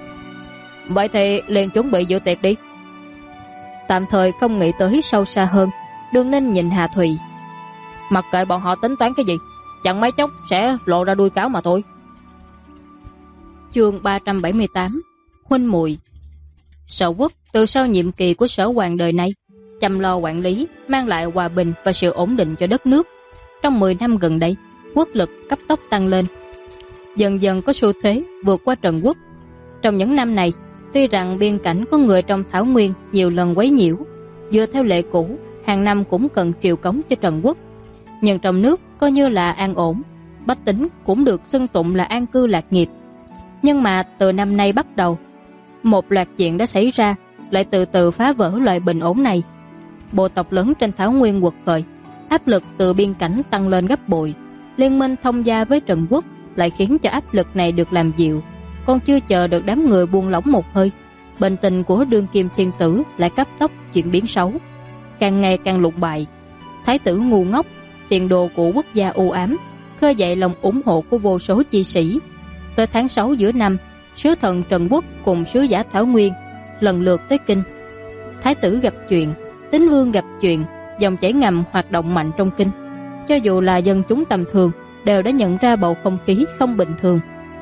Vậy thì liền chuẩn bị dự tiệc đi. Tạm thời không nghĩ tới sâu xa hơn, Đường Ninh nhìn Hà Thụy. Mặc kệ bọn họ tính toán cái gì, chẳng mấy chốc sẽ lộ ra đuôi cáo mà thôi. Chương 378 Huynh muội. Sở quốc từ sau nhiệm kỳ của Sở Hoàng đời này chăm lo quản lý, mang lại hòa bình và sự ổn định cho đất nước. Trong 10 năm gần đây, quốc lực cấp tốc tăng lên, dần dần có xu thế vượt qua Trần Quốc. Trong những năm này, tuy rằng biên cảnh có người trong Thảo Nguyên nhiều lần quấy nhiễu, dựa theo lệ cũ hàng năm cũng cần triều cống cho Trần Quốc, nhưng trong nước coi như là an ổn, bách tính cũng được xưng tụng là an cư lạc nghiệp. Nhưng mà từ năm nay bắt đầu, một loạt chuyện đã xảy ra lại từ từ phá vỡ loại bình ổn này. Bộ tộc lớn trên Thảo Nguyên quật khởi, áp lực từ biên cảnh tăng lên gấp bội. Liên minh thông gia với Trần Quốc lại khiến cho áp lực này được làm dịu. Còn chưa chờ được đám người buông lỏng một hơi, bệnh tình của đương kim thiên tử lại cấp tốc chuyển biến xấu, càng ngày càng lụt bại. Thái tử ngu ngốc, tiền đồ của quốc gia u ám, khơi dậy lòng ủng hộ của vô số chi sĩ. Tới tháng 6 giữa năm, sứ thần Trần Quốc cùng sứ giả Thảo Nguyên lần lượt tới kinh. Thái tử gặp chuyện, Tín Vương gặp chuyện, dòng chảy ngầm hoạt động mạnh trong kinh. Cho dù là dân chúng tầm thường đều đã nhận ra bầu không khí không bình thường.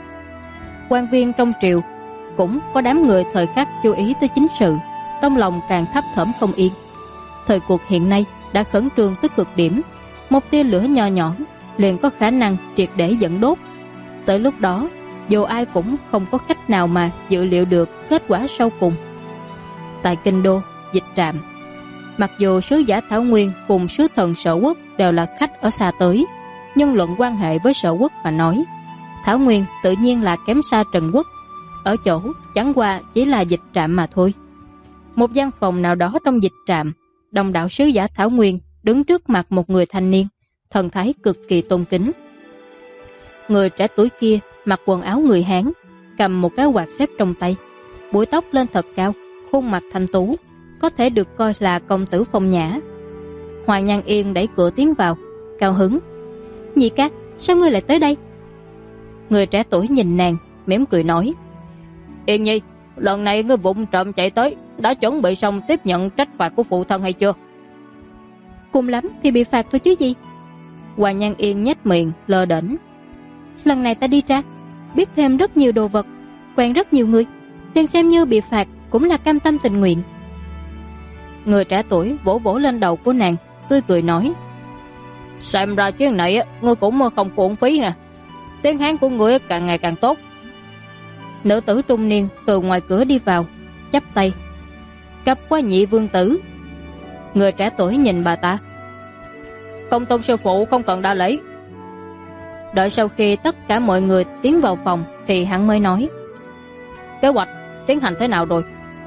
Quan viên trong triều cũng có đám người thời khắc chú ý tới chính sự, trong lòng càng thấp thỏm không yên. Thời cuộc hiện nay đã khẩn trương tới cực điểm, một tia lửa nho nhỏ liền có khả năng triệt để dẫn đốt. Tới lúc đó, dù ai cũng không có cách nào mà dự liệu được kết quả sau cùng. Tại kinh đô, Dịch Trạm, mặc dù sứ giả Thảo Nguyên cùng sứ thần Sở Quốc đều là khách ở xa tới, nhưng luận quan hệ với Sở Quốc mà nói, Thảo Nguyên tự nhiên là kém xa Trần Quốc. Ở chỗ chẳng qua chỉ là Dịch Trạm mà thôi. Một gian phòng nào đó trong Dịch Trạm, đồng đạo sứ giả Thảo Nguyên đứng trước mặt một người thanh niên, thần thái cực kỳ tôn kính. Người trẻ tuổi kia mặc quần áo người Hán, cầm một cái quạt xếp trong tay, búi tóc lên thật cao, khuôn mặt thanh tú, có thể được coi là công tử phong nhã. Hoàng Nhan Yên đẩy cửa tiến vào, cao hứng. Nhị ca, sao ngươi lại tới đây? Người trẻ tuổi nhìn nàng, mỉm cười nói. Yên Nhi, lần này ngươi vụng trộm chạy tới, đã chuẩn bị xong tiếp nhận trách phạt của phụ thân hay chưa? Cùng lắm thì bị phạt thôi chứ gì. Hoàng Nhan Yên nhếch miệng, lơ đễnh. Lần này ta đi ra, biết thêm rất nhiều đồ vật, quen rất nhiều người, liền xem như bị phạt cũng là cam tâm tình nguyện. Người trẻ tuổi vỗ vỗ lên đầu của nàng, tươi cười nói: Xem ra chuyến này ngươi cũng không uổng phí nha. Tiếng Hán của ngươi càng ngày càng tốt. Nữ tử trung niên từ ngoài cửa đi vào, chắp tay: Cấp qua nhị vương tử. Người trẻ tuổi nhìn bà ta: Công tôn sư phụ không cần đa lễ. Đợi sau khi tất cả mọi người tiến vào phòng thì hắn mới nói: Kế hoạch tiến hành thế nào rồi?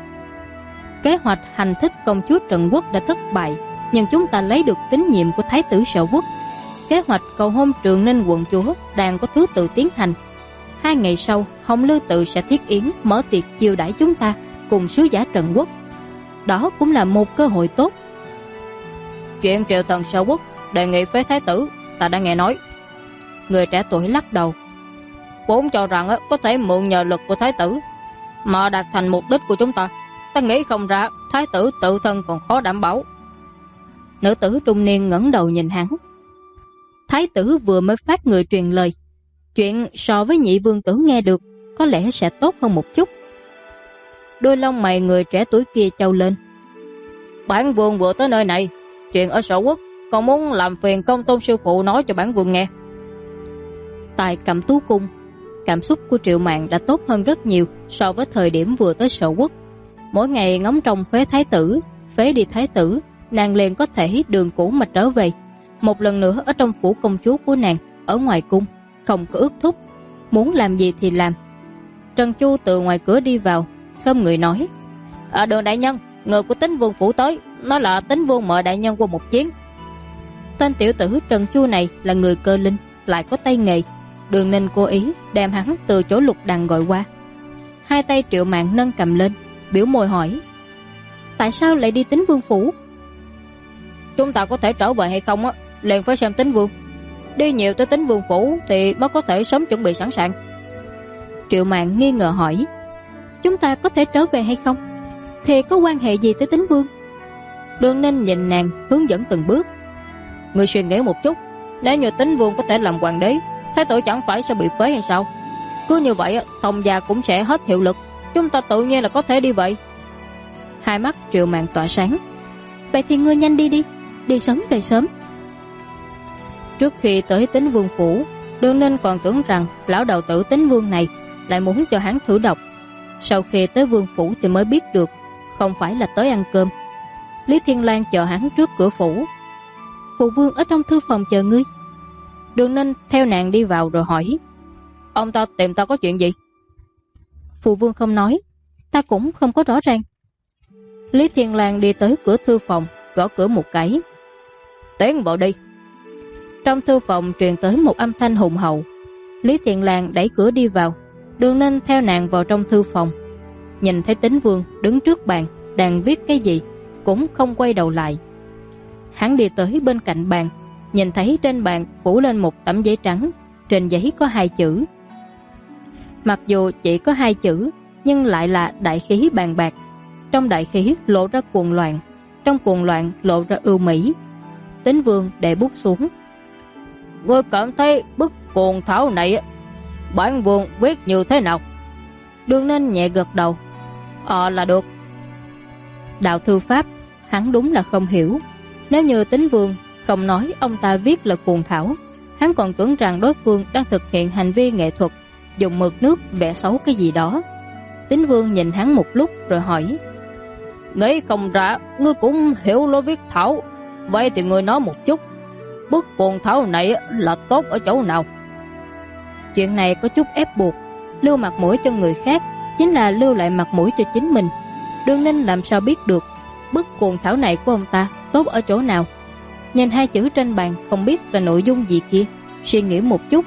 Kế hoạch hành thích công chúa Trần Quốc đã thất bại, nhưng chúng ta lấy được tín nhiệm của thái tử Sở Quốc. Kế hoạch cầu hôn Trường Ninh quận chúa đang có thứ tự tiến hành. 2 ngày sau, Hồng Lư Tự sẽ thiết yến mở tiệc chiêu đãi chúng ta cùng sứ giả Trần Quốc. Đó cũng là một cơ hội tốt. Chuyện triệu thần Sở Quốc đề nghị phế thái tử, ta đã nghe nói. Người trẻ tuổi lắc đầu: Vốn cho rằng có thể mượn nhờ lực của thái tử mà đạt thành mục đích của chúng ta. Ta nghĩ không ra thái tử tự thân còn khó đảm bảo. Nữ tử trung niên ngẩng đầu nhìn hắn: Thái tử vừa mới phát người truyền lời, chuyện so với nhị vương tử nghe được có lẽ sẽ tốt hơn một chút. Đôi lông mày người trẻ tuổi kia chau lên: Bản vương vừa tới nơi này, chuyện ở Sở Quốc còn muốn làm phiền công tôn sư phụ nói cho bản vương nghe. Tại Cẩm Tú Cung, cảm xúc của Triệu Mạn đã tốt hơn rất nhiều so với thời điểm vừa tới Sở Quốc. Mỗi ngày ngóng trông phế thái tử, phế đi thái tử, nàng liền có thể đường cũ mà trở về. Một lần nữa ở trong phủ công chúa của nàng, ở ngoài cung, không có ước thúc, muốn làm gì thì làm. Trần Chu từ ngoài cửa đi vào, không người nói: Đường đại nhân, người của Tín Vương phủ tới, nói là Tín Vương mời đại nhân qua một chiến. Tên tiểu tử Trần Chu này là người cơ linh, lại có tay nghề. Đường Ninh cố ý đem hắn từ chỗ Lục Đằng gọi qua. 2 tay Triệu Mạn nâng cầm lên, biểu môi hỏi: Tại sao lại đi Tín Vương phủ? Chúng ta có thể trở về hay không liền phải xem Tín Vương. Đi nhiều tới Tín Vương phủ thì mới có thể sớm chuẩn bị sẵn sàng. Triệu Mạn nghi ngờ hỏi: Chúng ta có thể trở về hay không? Thì có quan hệ gì tới Tín Vương? Đường Ninh nhìn nàng hướng dẫn từng bước: Người suy nghĩ một chút, nếu như Tín Vương có thể làm hoàng đế, thái tử chẳng phải sẽ bị phế hay sao? Cứ như vậy thông gia cũng sẽ hết hiệu lực, chúng ta tự nhiên là có thể đi vậy. 2 mắt Triệu Mạn tỏa sáng: Vậy thì ngươi nhanh đi đi, đi sớm về sớm. Trước khi tới Tín Vương phủ, Đường Ninh còn tưởng rằng lão đầu tử Tín Vương này lại muốn cho hắn thử độc. Sau khi tới Vương phủ thì mới biết được không phải là tới ăn cơm. Lý Thiên Lang chờ hắn trước cửa phủ: Phụ vương ở trong thư phòng chờ ngươi. Đường Ninh theo nàng đi vào rồi hỏi: Ông ta tìm ta có chuyện gì? Phụ vương không nói, ta cũng không có rõ ràng. Lý Thiên Lang đi tới cửa thư phòng, gõ cửa một cái: Tiến vào đi. Trong thư phòng truyền tới một âm thanh hùng hậu. Lý Thiên Lang đẩy cửa đi vào. Đường Ninh theo nàng vào trong thư phòng, nhìn thấy Tín Vương đứng trước bàn đang viết cái gì, cũng không quay đầu lại. Hắn đi tới bên cạnh bàn, nhìn thấy trên bàn phủ lên một tấm giấy trắng, trên giấy có 2 chữ. Mặc dù chỉ có 2 chữ, nhưng lại là đại khí bàn bạc. Trong đại khí lộ ra cuồng loạn, trong cuồng loạn lộ ra ưu mỹ. Tín Vương để bút xuống: Ngươi cảm thấy bức cuồng thảo này bản vương viết như thế nào? Đường Ninh nhẹ gật đầu: Là được. Đạo thư pháp hắn đúng là không hiểu. Nếu như Tín Vương không nói ông ta viết là cuồng thảo, hắn còn tưởng rằng đối phương đang thực hiện hành vi nghệ thuật, dùng mực nước vẽ xấu cái gì đó. Tín Vương nhìn hắn một lúc rồi hỏi: Nghĩ không ra ngươi cũng hiểu lối viết thảo, vậy thì ngươi nói một chút, bức cuồng thảo này là tốt ở chỗ nào? Chuyện này có chút ép buộc, lưu mặt mũi cho người khác chính là lưu lại mặt mũi cho chính mình. Đường Ninh làm sao biết được bức cuồng thảo này của ông ta tốt ở chỗ nào? Nhìn 2 chữ trên bàn không biết là nội dung gì kia, suy nghĩ một chút: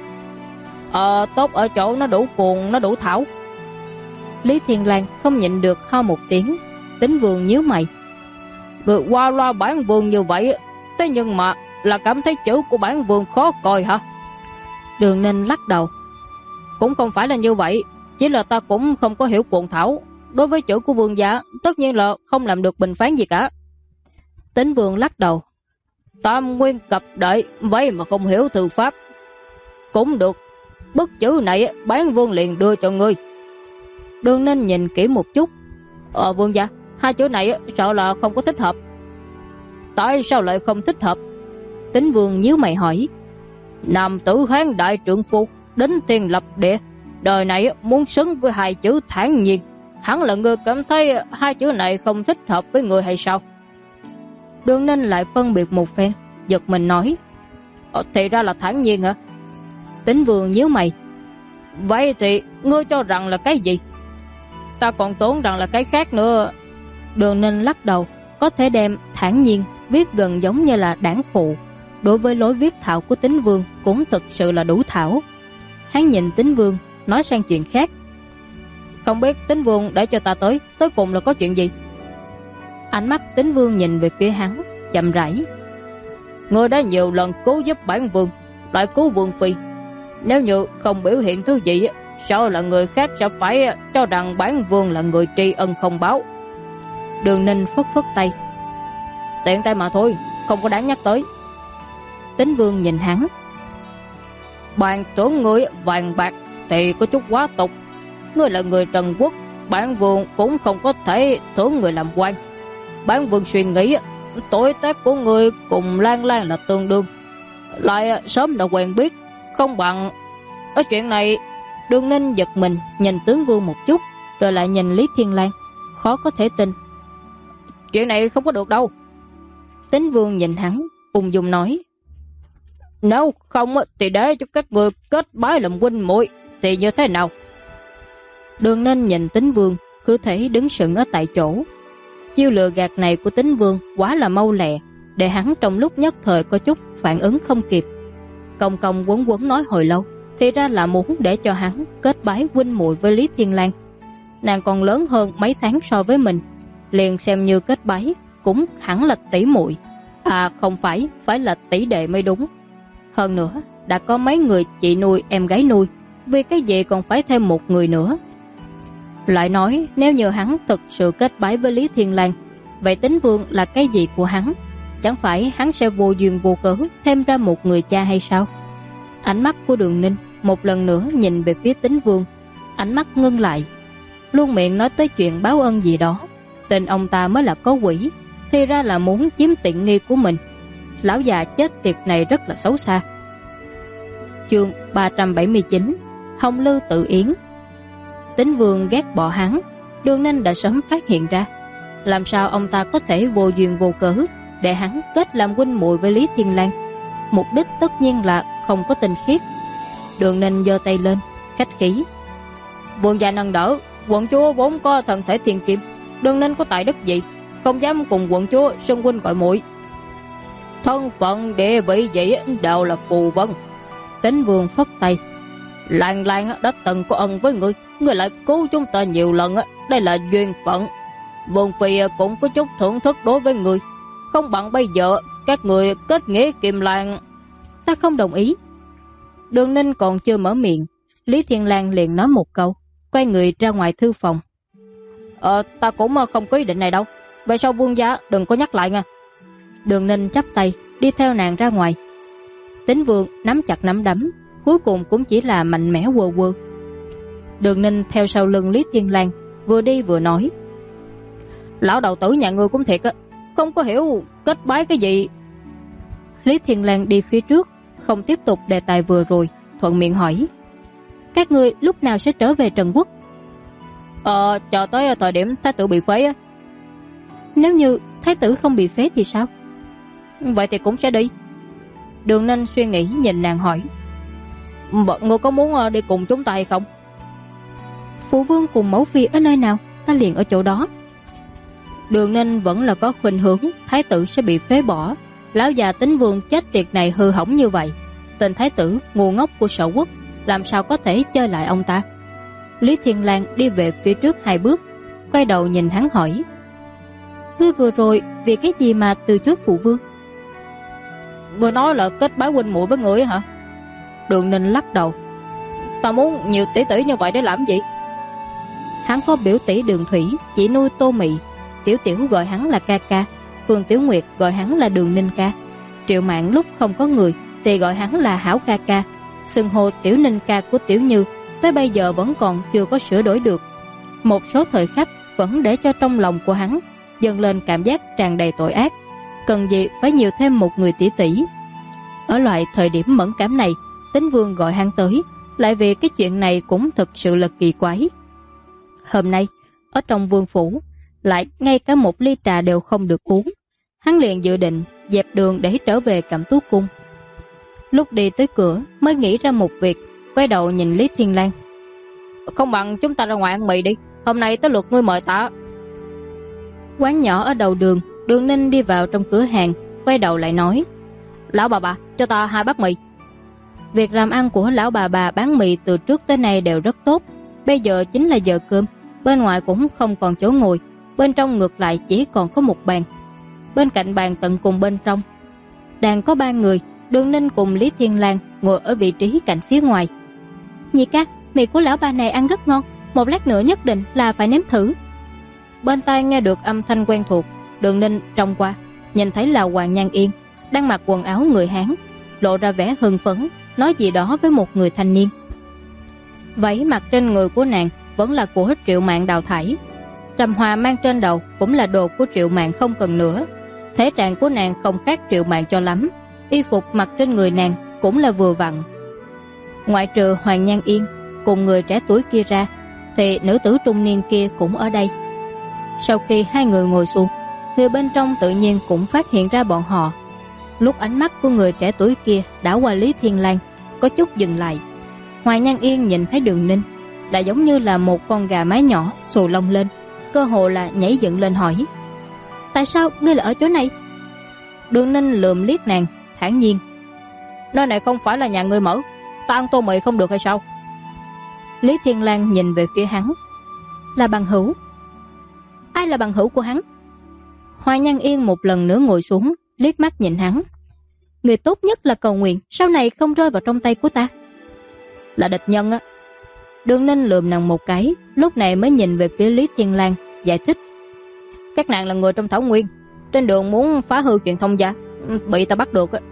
Tốt ở chỗ nó đủ cuồng, nó đủ thảo. Lý Thiên Lang không nhịn được ho một tiếng. Tín Vương nhíu mày: Người qua loa bản vương như vậy, thế nhưng mà là cảm thấy chữ của bản vương khó coi hả? Đường Ninh lắc đầu: Cũng không phải là như vậy, chỉ là ta cũng không có hiểu cuồng thảo. Đối với chữ của vương gia, tất nhiên là không làm được bình phán gì cả. Tín Vương lắc đầu: Tam nguyên cập đệ, vậy mà không hiểu thư pháp. Cũng được, bức chữ này bản vương liền đưa cho ngươi. Đường Ninh nhìn kỹ một chút, Vương gia, hai chữ này sợ là không có thích hợp. Tại sao lại không thích hợp? Tín Vương nhíu mày hỏi. Nam tử Hán đại trượng phu, đến thiên lập địa, đời này muốn xứng với hai chữ thản nhiên. Hẳn là người cảm thấy hai chữ này không thích hợp với người hay sao? Đường Ninh lại phân biệt một phen, giật mình nói. Thì ra là thản nhiên hả? Tín Vương nhíu mày. Vậy thì ngươi cho rằng là cái gì? Ta còn tưởng rằng là cái khác nữa. Đường Ninh lắc đầu. Có thể đem thản nhiên viết gần giống như là đảng phụ. Đối với lối viết thạo của Tín Vương cũng thực sự là đủ thảo. Hắn nhìn Tín Vương, nói sang chuyện khác. Không biết Tín Vương để cho ta tới cùng là có chuyện gì? Ánh mắt Tín Vương nhìn về phía hắn, chậm rãi. Ngươi đã nhiều lần cứu giúp bản vương, lại cứu vương phi. Nếu như không biểu hiện thứ gì, sợ là người khác sẽ phải cho rằng bản vương là người tri ân không báo. Đường Ninh phất phất tay. Tiện tay mà thôi, không có đáng nhắc tới. Tín Vương nhìn hắn. Bàn tưởng ngươi vàng bạc thì có chút quá tục. Ngươi là người Trần Quốc, bản vương cũng không có thể thưởng người làm quan. Bản vương suy nghĩ tuổi tác của ngươi cùng Lan Lan là tương đương, lại sớm đã quen biết, không bằng ở chuyện này. Đường Ninh giật mình nhìn tướng Vương một chút, rồi lại nhìn Lý Thiên Lang, khó có thể tin. Chuyện này không có được đâu. Tín Vương nhìn hắn, ung dung nói. Nếu không thì để cho các người kết bái làm huynh muội thì như thế nào? Đường Ninh nhìn Tín Vương, cứ thể đứng sững ở tại chỗ. Chiêu lừa gạt này của Tín Vương quá là mau lẹ, để hắn trong lúc nhất thời có chút phản ứng không kịp. Công công quấn quấn nói hồi lâu, thì ra là muốn để cho hắn kết bái huynh muội với Lý Thiên Lang. Nàng còn lớn hơn mấy tháng so với mình, liền xem như kết bái cũng hẳn là tỷ muội. À không phải, phải là tỷ đệ mới đúng. Hơn nữa, đã có mấy người chị nuôi em gái nuôi, vì cái gì còn phải thêm một người nữa. Lại nói, nếu như hắn thực sự kết bái với Lý Thiên Lang, vậy Tín Vương là cái gì của hắn? Chẳng phải hắn sẽ vô duyên vô cớ thêm ra một người cha hay sao? Ánh mắt của Đường Ninh một lần nữa nhìn về phía Tín Vương, ánh mắt ngưng lại, luôn miệng nói tới chuyện báo ân gì đó. Tên ông ta mới là có quỷ, thì ra là muốn chiếm tiện nghi của mình. Lão già chết tiệt này rất là xấu xa. Chương 379 Hồng Lư Tự Yến. Tín Vương ghét bỏ hắn, Đường Ninh đã sớm phát hiện ra. Làm sao ông ta có thể vô duyên vô cớ để hắn kết làm huynh muội với Lý Thiên Lang? Mục đích tất nhiên là không có tinh khiết. Đường Ninh giơ tay lên, khách khí. Vương gia nâng đỡ, quận chúa vốn có thần thể thiên kim, Đường Ninh có tài đức gì không dám cùng quận chúa xưng huynh gọi muội. Thân phận địa vị gì đều là phù vân. Tín Vương phất tay. Lan Lan đã từng có ân với ngươi lại cứu chúng ta nhiều lần, đây là duyên phận. Vương phi cũng có chút thưởng thức đối với ngươi, không bằng bây giờ các người kết nghĩa Kim Lan. Ta không đồng ý. Đường Ninh còn chưa mở miệng, Lý Thiên Lang liền nói một câu, quay người ra ngoài thư phòng. Ta cũng không có ý định này đâu, vậy sao vương gia đừng có nhắc lại nha. Đường Ninh chắp tay đi theo nàng ra ngoài. Tín Vương nắm chặt nắm đấm, cuối cùng cũng chỉ là mạnh mẽ quơ quơ. Đường Ninh theo sau lưng Lý Thiên Lang, vừa đi vừa nói. Lão đầu tử nhà ngươi cũng thiệt không có hiểu kết bái cái gì. Lý Thiên Lang đi phía trước, không tiếp tục đề tài vừa rồi, thuận miệng hỏi. Các ngươi lúc nào sẽ trở về Trần Quốc? Chờ tới thời điểm thái tử bị phế. Nếu như thái tử không bị phế thì sao? Vậy thì cũng sẽ đi. Đường Ninh suy nghĩ nhìn nàng hỏi. Ngươi có muốn đi cùng chúng ta hay không? Phụ vương cùng mẫu phi ở nơi nào, ta liền ở chỗ đó. Đường Ninh vẫn là có khuynh hướng thái tử sẽ bị phế bỏ. Lão già Tín Vương chết tiệt này hư hỏng như vậy, tên thái tử ngu ngốc của Sở Quốc làm sao có thể chơi lại ông ta. Lý Thiên Lang đi về phía trước 2 bước, quay đầu nhìn hắn hỏi. Ngươi vừa rồi vì cái gì mà từ chối phụ vương? Ngươi nói là kết bái huynh muội với người hả? Đường Ninh lắc đầu. Ta muốn nhiều tỷ tỷ như vậy để làm gì? Hắn có biểu tỷ Đường Thủy chỉ nuôi Tô Mị, Tiểu Tiểu gọi hắn là ca ca, Phương Tiểu Nguyệt gọi hắn là Đường Ninh ca, Triệu Mạn lúc không có người thì gọi hắn là Hảo ca ca. Xưng hô Tiểu Ninh ca của Tiểu Như tới bây giờ vẫn còn chưa có sửa đổi được. Một số thời khắc vẫn để cho trong lòng của hắn dâng lên cảm giác tràn đầy tội ác. Cần gì phải nhiều thêm một người tỷ tỷ. Ở loại thời điểm mẫn cảm này, Tính Vương gọi hắn tới lại vì cái chuyện này cũng thực sự là kỳ quái. Hôm nay ở trong vương phủ lại ngay cả một ly trà đều không được uống. Hắn liền dự định dẹp đường để trở về Cẩm Tú cung. Lúc đi tới cửa mới nghĩ ra một việc, quay đầu nhìn Lý Thiên Lang. Không bằng chúng ta ra ngoài ăn mì đi, hôm nay tới lượt ngươi mời ta. Quán nhỏ ở đầu đường, Đường Ninh đi vào trong cửa hàng, quay đầu lại nói: Lão bà, cho ta 2 bát mì. Việc làm ăn của lão bà bán mì từ trước tới nay đều rất tốt. Bây giờ chính là giờ cơm, bên ngoài cũng không còn chỗ ngồi, bên trong ngược lại chỉ còn có một bàn. Bên cạnh bàn tận cùng bên trong đang có 3 người. Đường Ninh cùng Lý Thiên Lang ngồi ở vị trí cạnh phía ngoài. Nhị ca, mì của lão bà này ăn rất ngon, một lát nữa nhất định là phải nếm thử. Bên tai nghe được âm thanh quen thuộc, Đường Ninh trông qua, nhìn thấy là Hoàng Nhan Yên đang mặc quần áo người Hán, lộ ra vẻ hưng phấn, nói gì đó với một người thanh niên. Váy mặc trên người của nàng vẫn là của Triệu Mạn đào thải, trầm hoa mang trên đầu cũng là đồ của Triệu Mạn không cần nữa. Thể trạng của nàng không khác Triệu Mạn cho lắm, y phục mặc trên người nàng cũng là vừa vặn. Ngoại trừ Hoàng Nhan Yên cùng người trẻ tuổi kia ra, thì nữ tử trung niên kia cũng ở đây. Sau khi 2 người ngồi xuống, người bên trong tự nhiên cũng phát hiện ra bọn họ. Lúc ánh mắt của người trẻ tuổi kia đảo qua Lý Thiên Lang, có chút dừng lại. Hoàng Nhan Yên nhìn thấy Đường Ninh đã giống như là một con gà mái nhỏ xù lông lên, cơ hồ là nhảy dựng lên hỏi: Tại sao ngươi lại ở chỗ này? Đường Ninh lườm liếc nàng, thản nhiên: Nơi này không phải là nhà ngươi mở, ta ăn tô mì không được hay sao? Lý Thiên Lang nhìn về phía hắn: Là bằng hữu. Ai là bằng hữu của hắn? Hoàng Nhan Yên một lần nữa ngồi xuống, liếc mắt nhìn hắn: Người tốt nhất là cầu nguyện sau này không rơi vào trong tay của ta. Là địch nhân á. Đường Ninh lườm nàng một cái, lúc này mới nhìn về phía Lý Thiên Lang, giải thích: Các nàng là người trong Thảo Nguyên, trên đường muốn phá hư chuyện thông gia, bị ta bắt được á.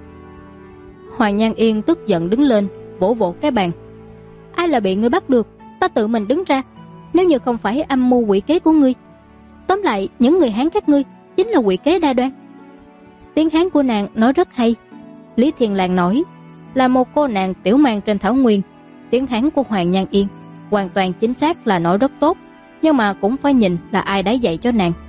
Hoàng Nhan Yên tức giận đứng lên, vỗ vỗ cái bàn: Ai là bị ngươi bắt được? Ta tự mình đứng ra. Nếu như không phải âm mưu quỷ kế của ngươi, tóm lại những người Hán các ngươi chính là quỷ kế đa đoan. Tiếng Hán của nàng nói rất hay. Lý Thiên Lang nói là một cô nàng tiểu mang trên Thảo Nguyên. Tiếng Hán của Hoàng Nhan Yên hoàn toàn chính xác là nói rất tốt, nhưng mà cũng phải nhìn là ai đã dạy cho nàng.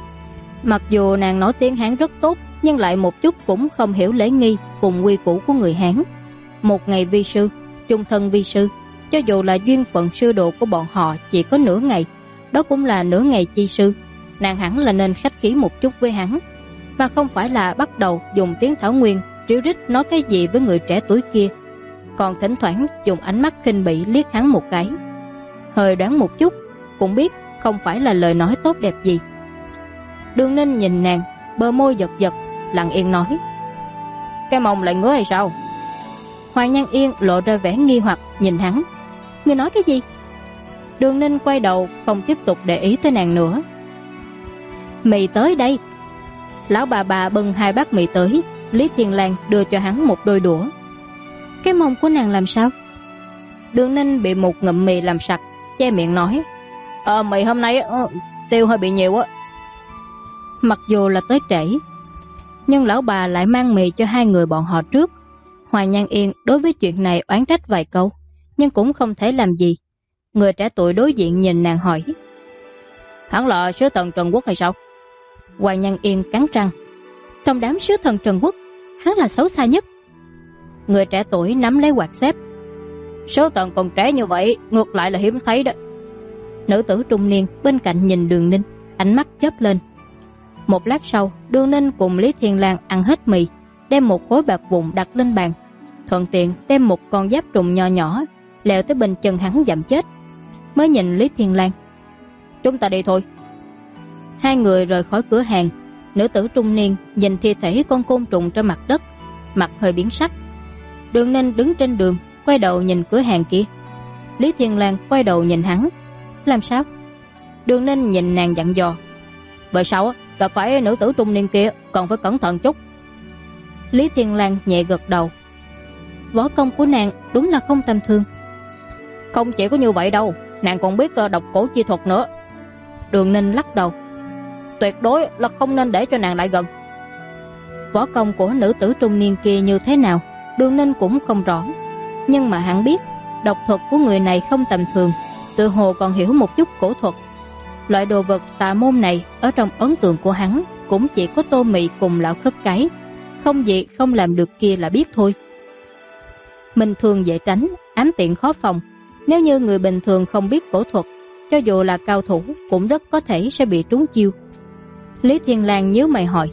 Mặc dù nàng nói tiếng Hán rất tốt, nhưng lại một chút cũng không hiểu lễ nghi cùng quy củ của người Hán. Một ngày vi sư, chung thân vi sư, cho dù là duyên phận sư đồ của bọn họ chỉ có nửa ngày, đó cũng là nửa ngày chi sư. Nàng hẳn là nên khách khí một chút với hắn, mà không phải là bắt đầu dùng tiếng Thảo Nguyên ríu rít nói cái gì với người trẻ tuổi kia, còn thỉnh thoảng dùng ánh mắt khinh bỉ liếc hắn một cái. Hơi đoán một chút cũng biết không phải là lời nói tốt đẹp gì. Đường Ninh nhìn nàng, bờ môi giật giật, lặng yên nói: Cái mông lại ngứa hay sao? Hoàng Nhan Yên lộ ra vẻ nghi hoặc nhìn hắn: Ngươi nói cái gì? Đường Ninh quay đầu không tiếp tục để ý tới nàng nữa. Mì tới đây. Lão bà bưng 2 bát mì tới. Lý Thiên Lang đưa cho hắn một đôi đũa. Cái mông của nàng làm sao? Đường Ninh bị một ngụm mì làm sặc, che miệng nói: Mì hôm nay tiêu hơi bị nhiều á. Mặc dù là tới trễ, nhưng lão bà lại mang mì cho 2 người bọn họ trước. Hoàng Nhan Yên đối với chuyện này oán trách vài câu, nhưng cũng không thể làm gì. Người trẻ tuổi đối diện nhìn nàng hỏi: Hắn là sứ thần Trần Quốc hay sao? Hoàng Nhan Yên cắn răng: Trong đám sứ thần Trần Quốc, hắn là xấu xa nhất. Người trẻ tuổi nắm lấy quạt xếp: Sứ thần còn trẻ như vậy, ngược lại là hiếm thấy đó. Nữ tử trung niên bên cạnh nhìn Đường Ninh, ánh mắt chớp lên. Một lát sau, Đường Ninh cùng Lý Thiên Lang ăn hết mì, đem một khối bạc vụn đặt lên bàn, thuận tiện đem một con giáp trùng nho nhỏ leo tới bên chân hắn dặm chết. Mới nhìn Lý Thiên Lang: Chúng ta đi thôi. 2 người rời khỏi cửa hàng. Nữ tử trung niên nhìn thi thể con côn trùng trên mặt đất, mặt hơi biến sắc. Đường Ninh đứng trên đường, quay đầu nhìn cửa hàng kia. Lý Thiên Lang quay đầu nhìn hắn: Làm sao? Đường Ninh nhìn nàng dặn dò: Bởi sao gặp phải nữ tử trung niên kia còn phải cẩn thận chút. Lý Thiên Lang nhẹ gật đầu: Võ công của nàng đúng là không tầm thường. Không chỉ có như vậy đâu, nàng còn biết độc cổ chi thuật nữa. Đường Ninh lắc đầu. Tuyệt đối là không nên để cho nàng lại gần. Võ công của nữ tử trung niên kia như thế nào, Đường Ninh cũng không rõ. Nhưng mà hắn biết, độc thuật của người này không tầm thường, tự hồ còn hiểu một chút cổ thuật. Loại đồ vật tà môn này ở trong ấn tượng của hắn cũng chỉ có Tô Mị cùng lão khất cái, không gì không làm được kia là biết thôi. Mình thường dễ tránh, ám tiện khó phòng. Nếu như người bình thường không biết cổ thuật, cho dù là cao thủ cũng rất có thể sẽ bị trúng chiêu. Lý Thiên Lang nhíu mày hỏi,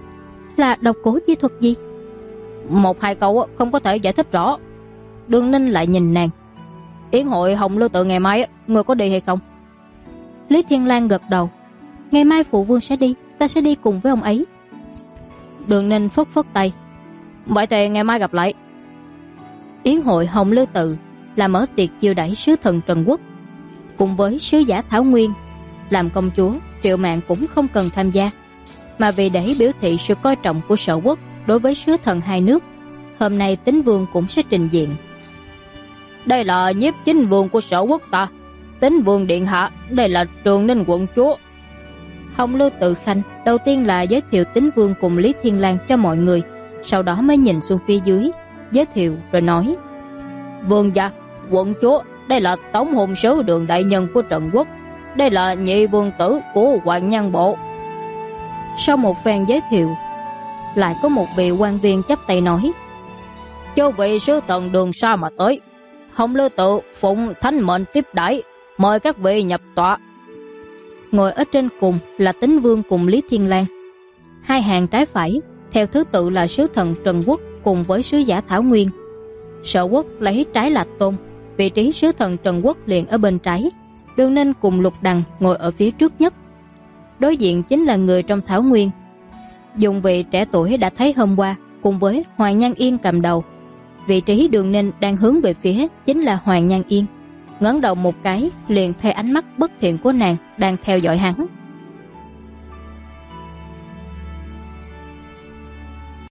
là độc cổ chi thuật gì? Một hai câu không có thể giải thích rõ. Đường Ninh lại nhìn nàng. Yến hội Hồng Lưu Tự ngày mai người có đi hay không? Lý Thiên Lang gật đầu. Ngày mai phụ vương sẽ đi, ta sẽ đi cùng với ông ấy. Đường Ninh phất phất tay. Vậy thì ngày mai gặp lại. Yến hội Hồng Lưu Tự là mở tiệc chiêu đãi sứ thần Trần Quốc cùng với sứ giả Thảo Nguyên. Làm công chúa, Triệu Mạn cũng không cần tham gia, mà vì để biểu thị sự coi trọng của Sở Quốc đối với sứ thần hai nước, hôm nay Tín Vương cũng sẽ trình diện. Đây là nhiếp chính vương của Sở Quốc ta, Tín Vương điện hạ. Đây là Trường Ninh quận chúa. Hồng Lưu Tự khanh đầu tiên là giới thiệu Tín Vương cùng Lý Thiên Lang cho mọi người, sau đó mới nhìn xuống phía dưới, giới thiệu rồi nói, vương gia, quận chúa, đây là tổng hôn sứ Đường đại nhân của Trần Quốc, đây là nhị vương tử của Hoàng Nhân Bộ. Sau một phen giới thiệu, lại có một vị quan viên chắp tay nói, chư vị sứ thần đường xa mà tới, Hồng Lưu Tự phụng thánh mệnh tiếp đãi, mời các vị nhập tọa. Ngồi ở trên cùng là Tín Vương cùng Lý Thiên Lang. Hai hàng trái phải theo thứ tự là sứ thần Trần Quốc cùng với sứ giả Thảo Nguyên. Sở Quốc lấy trái là Tôn, vị trí sứ thần Trần Quốc liền ở bên trái. Đường Ninh cùng Lục Đằng ngồi ở phía trước nhất. Đối diện chính là người trong Thảo Nguyên, dùng vị trẻ tuổi đã thấy hôm qua, cùng với Hoàng Nhan Yên cầm đầu. Vị trí Đường Ninh đang hướng về phía chính là Hoàng Nhan Yên. Ngẩng đầu một cái liền thấy ánh mắt bất thiện của nàng đang theo dõi hắn.